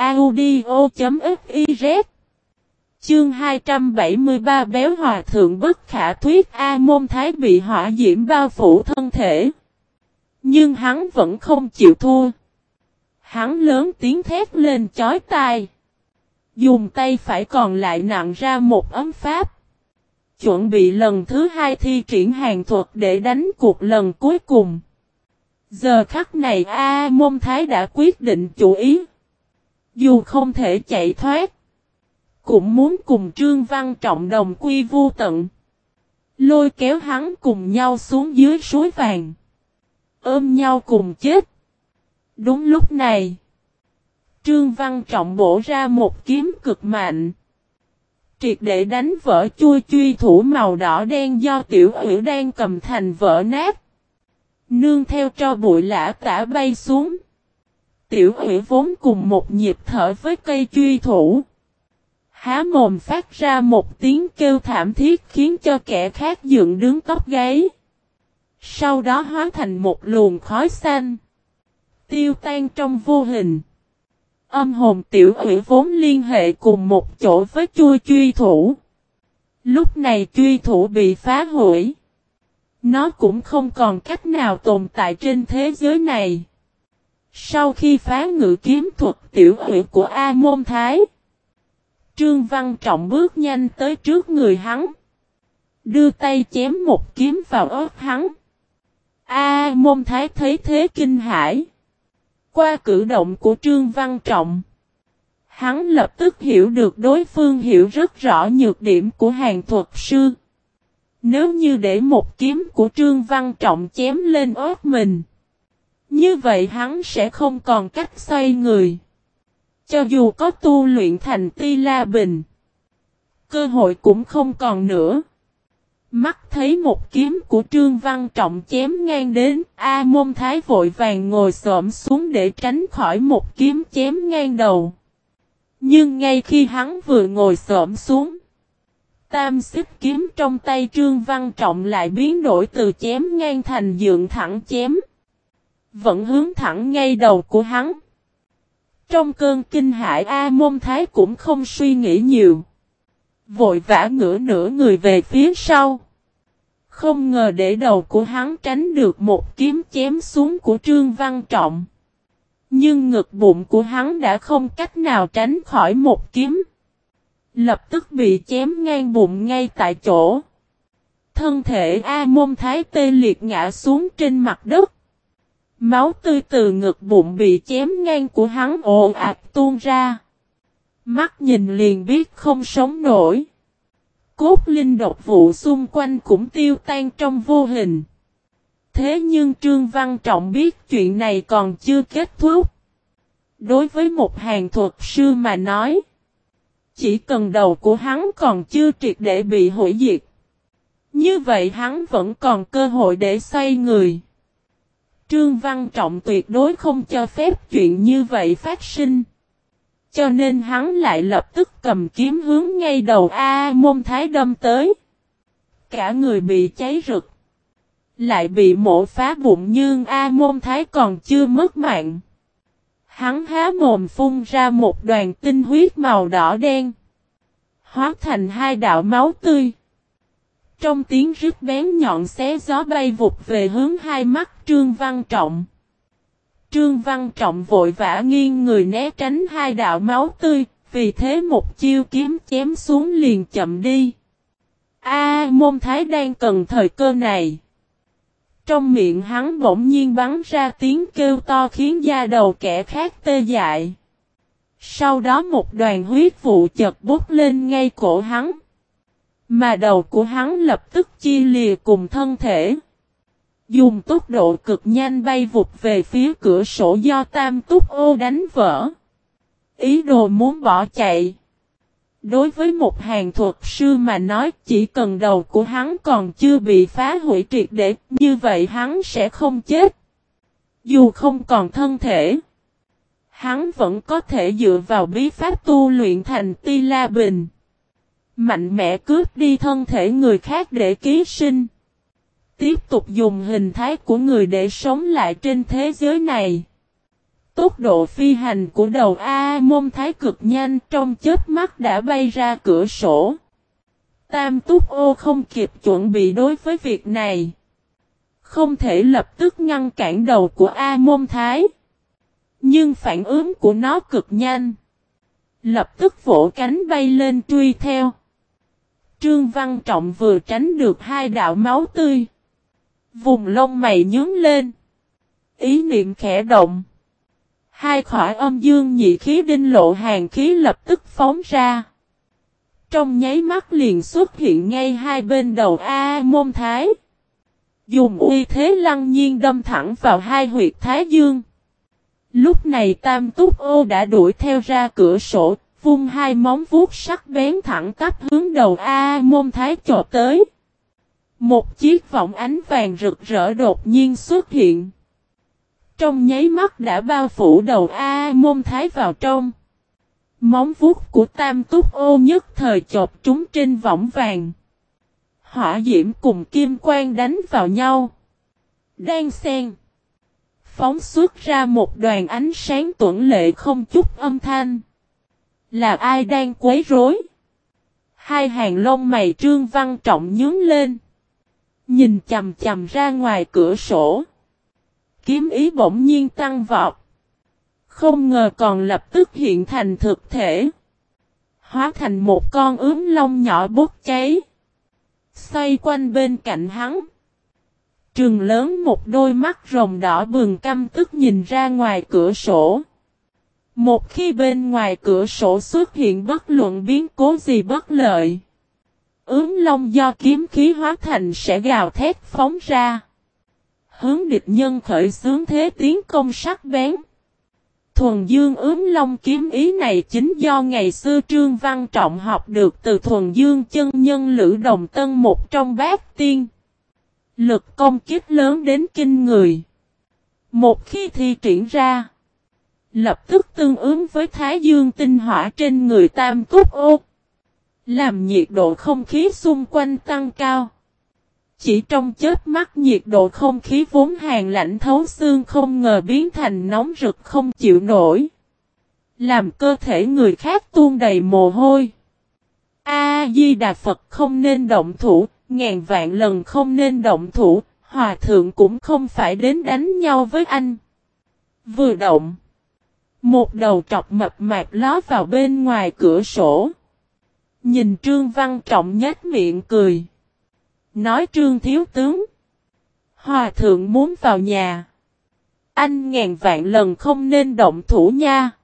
audio.fiz. Chương hai trăm bảy mươi ba Béo Hòa Thượng bất khả thuyết. A Môn Thái bị hỏa diễm bao phủ thân thể. Nhưng hắn vẫn không chịu thua. Hắn lớn tiếng thét lên chói tai. Dùng tay phải còn lại nặng ra một ấm pháp. Chuẩn bị lần thứ hai thi triển hàn thuật để đánh cuộc lần cuối cùng. Giờ khắc này A Môn Thái đã quyết định chủ ý. Dù không thể chạy thoát, cũng muốn cùng Trương Văn Trọng đồng quy vu tận. Lôi kéo hắn cùng nhau xuống dưới suối vàng. Ôm nhau cùng chết. Đúng lúc này, Trương Văn Trọng bổ ra một kiếm cực mạnh. Triệt để đánh vỡ chui truy thủ màu đỏ đen do Tiểu Uyển đang cầm thành vỡ nát. Nương theo tro bụi lả tả bay xuống. Tiểu Uyển vốn cùng một nhịp thở với cây truy thủ. Há mồm phát ra một tiếng kêu thảm thiết khiến cho kẻ khác dựng đứng tóc gáy. Sau đó hóa thành một luồng khói xanh. Tiêu tan trong vô hình. Âm hồn Tiểu Uyển vốn liên hệ cùng một chỗ với chui truy thủ. Lúc này truy thủ bị phá hủy. Nó cũng không còn cách nào tồn tại trên thế giới này. Sau khi phá ngự kiếm thuật Tiểu Uyển của A Môn Thái, Trương Văn Trọng bước nhanh tới trước người hắn. Đưa tay chém một kiếm vào ớt hắn. A Môn Thái thấy thế kinh hãi. Qua cử động của Trương Văn Trọng, hắn lập tức hiểu được đối phương hiểu rất rõ nhược điểm của hàng thuật sư. Nếu như để một kiếm của Trương Văn Trọng chém lên ớt mình, như vậy hắn sẽ không còn cách xoay người. Cho dù có tu luyện thành Ti La Bình, cơ hội cũng không còn nữa. Mắt thấy một kiếm của Trương Văn Trọng chém ngang đến, A Môn Thái vội vàng ngồi xổm xuống để tránh khỏi một kiếm chém ngang đầu. Nhưng ngay khi hắn vừa ngồi xổm xuống, tam xích kiếm trong tay Trương Văn Trọng lại biến đổi từ chém ngang thành dựng thẳng chém. Vẫn hướng thẳng ngay đầu của hắn. Trong cơn kinh hãi A Môn Thái cũng không suy nghĩ nhiều. Vội vã ngửa nửa người về phía sau. Không ngờ để đầu của hắn tránh được một kiếm chém xuống của Trương Văn Trọng. Nhưng ngực bụng của hắn đã không cách nào tránh khỏi một kiếm. Lập tức bị chém ngang bụng ngay tại chỗ. Thân thể A Môn Thái tê liệt ngã xuống trên mặt đất. Máu tươi từ ngực bụng bị chém ngang của hắn ồ ạt tuôn ra. Mắt nhìn liền biết không sống nổi. Cốt linh độc vụ xung quanh cũng tiêu tan trong vô hình. Thế nhưng Trương Văn Trọng biết chuyện này còn chưa kết thúc. Đối với một hàng thuật sư mà nói, chỉ cần đầu của hắn còn chưa triệt để bị hủy diệt, như vậy hắn vẫn còn cơ hội để xoay người. Trương Văn Trọng tuyệt đối không cho phép chuyện như vậy phát sinh. Cho nên hắn lại lập tức cầm kiếm hướng ngay đầu A Môn Thái đâm tới. Cả người bị cháy rực. Lại bị mổ phá bụng nhưng A Môn Thái còn chưa mất mạng. Hắn há mồm phun ra một đoàn tinh huyết màu đỏ đen. Hóa thành hai đạo máu tươi. Trong tiếng rít bén nhọn xé gió bay vụt về hướng hai mắt Trương Văn Trọng. Trương Văn Trọng vội vã nghiêng người né tránh hai đạo máu tươi, vì thế một chiêu kiếm chém xuống liền chậm đi. A Môn Thái đang cần thời cơ này. Trong miệng hắn bỗng nhiên bắn ra tiếng kêu to khiến da đầu kẻ khác tê dại. Sau đó một đoàn huyết vụ chật bút lên ngay cổ hắn. Mà đầu của hắn lập tức chia lìa cùng thân thể. Dùng tốc độ cực nhanh bay vụt về phía cửa sổ do Tam Túc Ô đánh vỡ. Ý đồ muốn bỏ chạy. Đối với một hàng thuật sư mà nói chỉ cần đầu của hắn còn chưa bị phá hủy triệt để, như vậy hắn sẽ không chết. Dù không còn thân thể, hắn vẫn có thể dựa vào bí pháp tu luyện thành Ti La Bình. Mạnh mẽ cướp đi thân thể người khác để ký sinh. Tiếp tục dùng hình thái của người để sống lại trên thế giới này. Tốc độ phi hành của đầu A Môn Thái cực nhanh, trong chớp mắt đã bay ra cửa sổ. Tam Túc Ô không kịp chuẩn bị đối với việc này. Không thể lập tức ngăn cản đầu của A Môn Thái. Nhưng phản ứng của nó cực nhanh. Lập tức vỗ cánh bay lên truy theo. Trương Văn Trọng vừa tránh được hai đạo máu tươi. Vùng lông mày nhướng lên. Ý niệm khẽ động. Hai khỏi âm dương nhị khí đinh lộ hàng khí lập tức phóng ra. Trong nháy mắt liền xuất hiện ngay hai bên đầu A Môn Thái. Dùng uy thế lăng nhiên đâm thẳng vào hai huyệt thái dương. Lúc này Tam Túc Ô đã đuổi theo ra cửa sổ, vung hai móng vuốt sắc bén thẳng tắp hướng đầu A Môn Thái chộp tới. Một chiếc võng ánh vàng rực rỡ đột nhiên xuất hiện. Trong nháy mắt đã bao phủ đầu A Môn Thái vào trong. Móng vuốt của Tam Túc Ô nhất thời chộp trúng trên võng vàng. Hỏa diễm cùng kim quang đánh vào nhau. Đan xen. Phóng xuất ra một đoàn ánh sáng tuẫn lệ không chút âm thanh. Là ai đang quấy rối? Hai hàng lông mày Trương Văn Trọng nhướng lên. Nhìn chầm chầm ra ngoài cửa sổ. Kiếm ý bỗng nhiên tăng vọt. Không ngờ còn lập tức hiện thành thực thể. Hóa thành một con ướm lông nhỏ bốc cháy. Xoay quanh bên cạnh hắn. Trừng lớn một đôi mắt rồng đỏ bừng căm tức nhìn ra ngoài cửa sổ. Một khi bên ngoài cửa sổ xuất hiện bất luận biến cố gì bất lợi. Ướm lông do kiếm khí hóa thành sẽ gào thét phóng ra. Hướng địch nhân khởi xướng thế tiến công sắc bén. Thuần Dương ướm lông kiếm ý này chính do ngày xưa Trương Văn Trọng học được từ Thuần Dương chân nhân Lữ Đồng Tân một trong bát tiên. Lực công kích lớn đến kinh người. Một khi thi triển ra, lập tức tương ứng với Thái Dương tinh hỏa trên người Tam Túc Ô. Làm nhiệt độ không khí xung quanh tăng cao. Chỉ trong chớp mắt nhiệt độ không khí vốn hàn lạnh thấu xương không ngờ biến thành nóng rực không chịu nổi. Làm cơ thể người khác tuôn đầy mồ hôi. A-di-đà Phật không nên động thủ, ngàn vạn lần không nên động thủ, hòa thượng cũng không phải đến đánh nhau với anh. Vừa động. Một đầu trọc mập mạp ló vào bên ngoài cửa sổ. Nhìn Trương Văn Trọng nhếch miệng cười. Nói Trương thiếu tướng. Hòa thượng muốn vào nhà. Anh ngàn vạn lần không nên động thủ nha.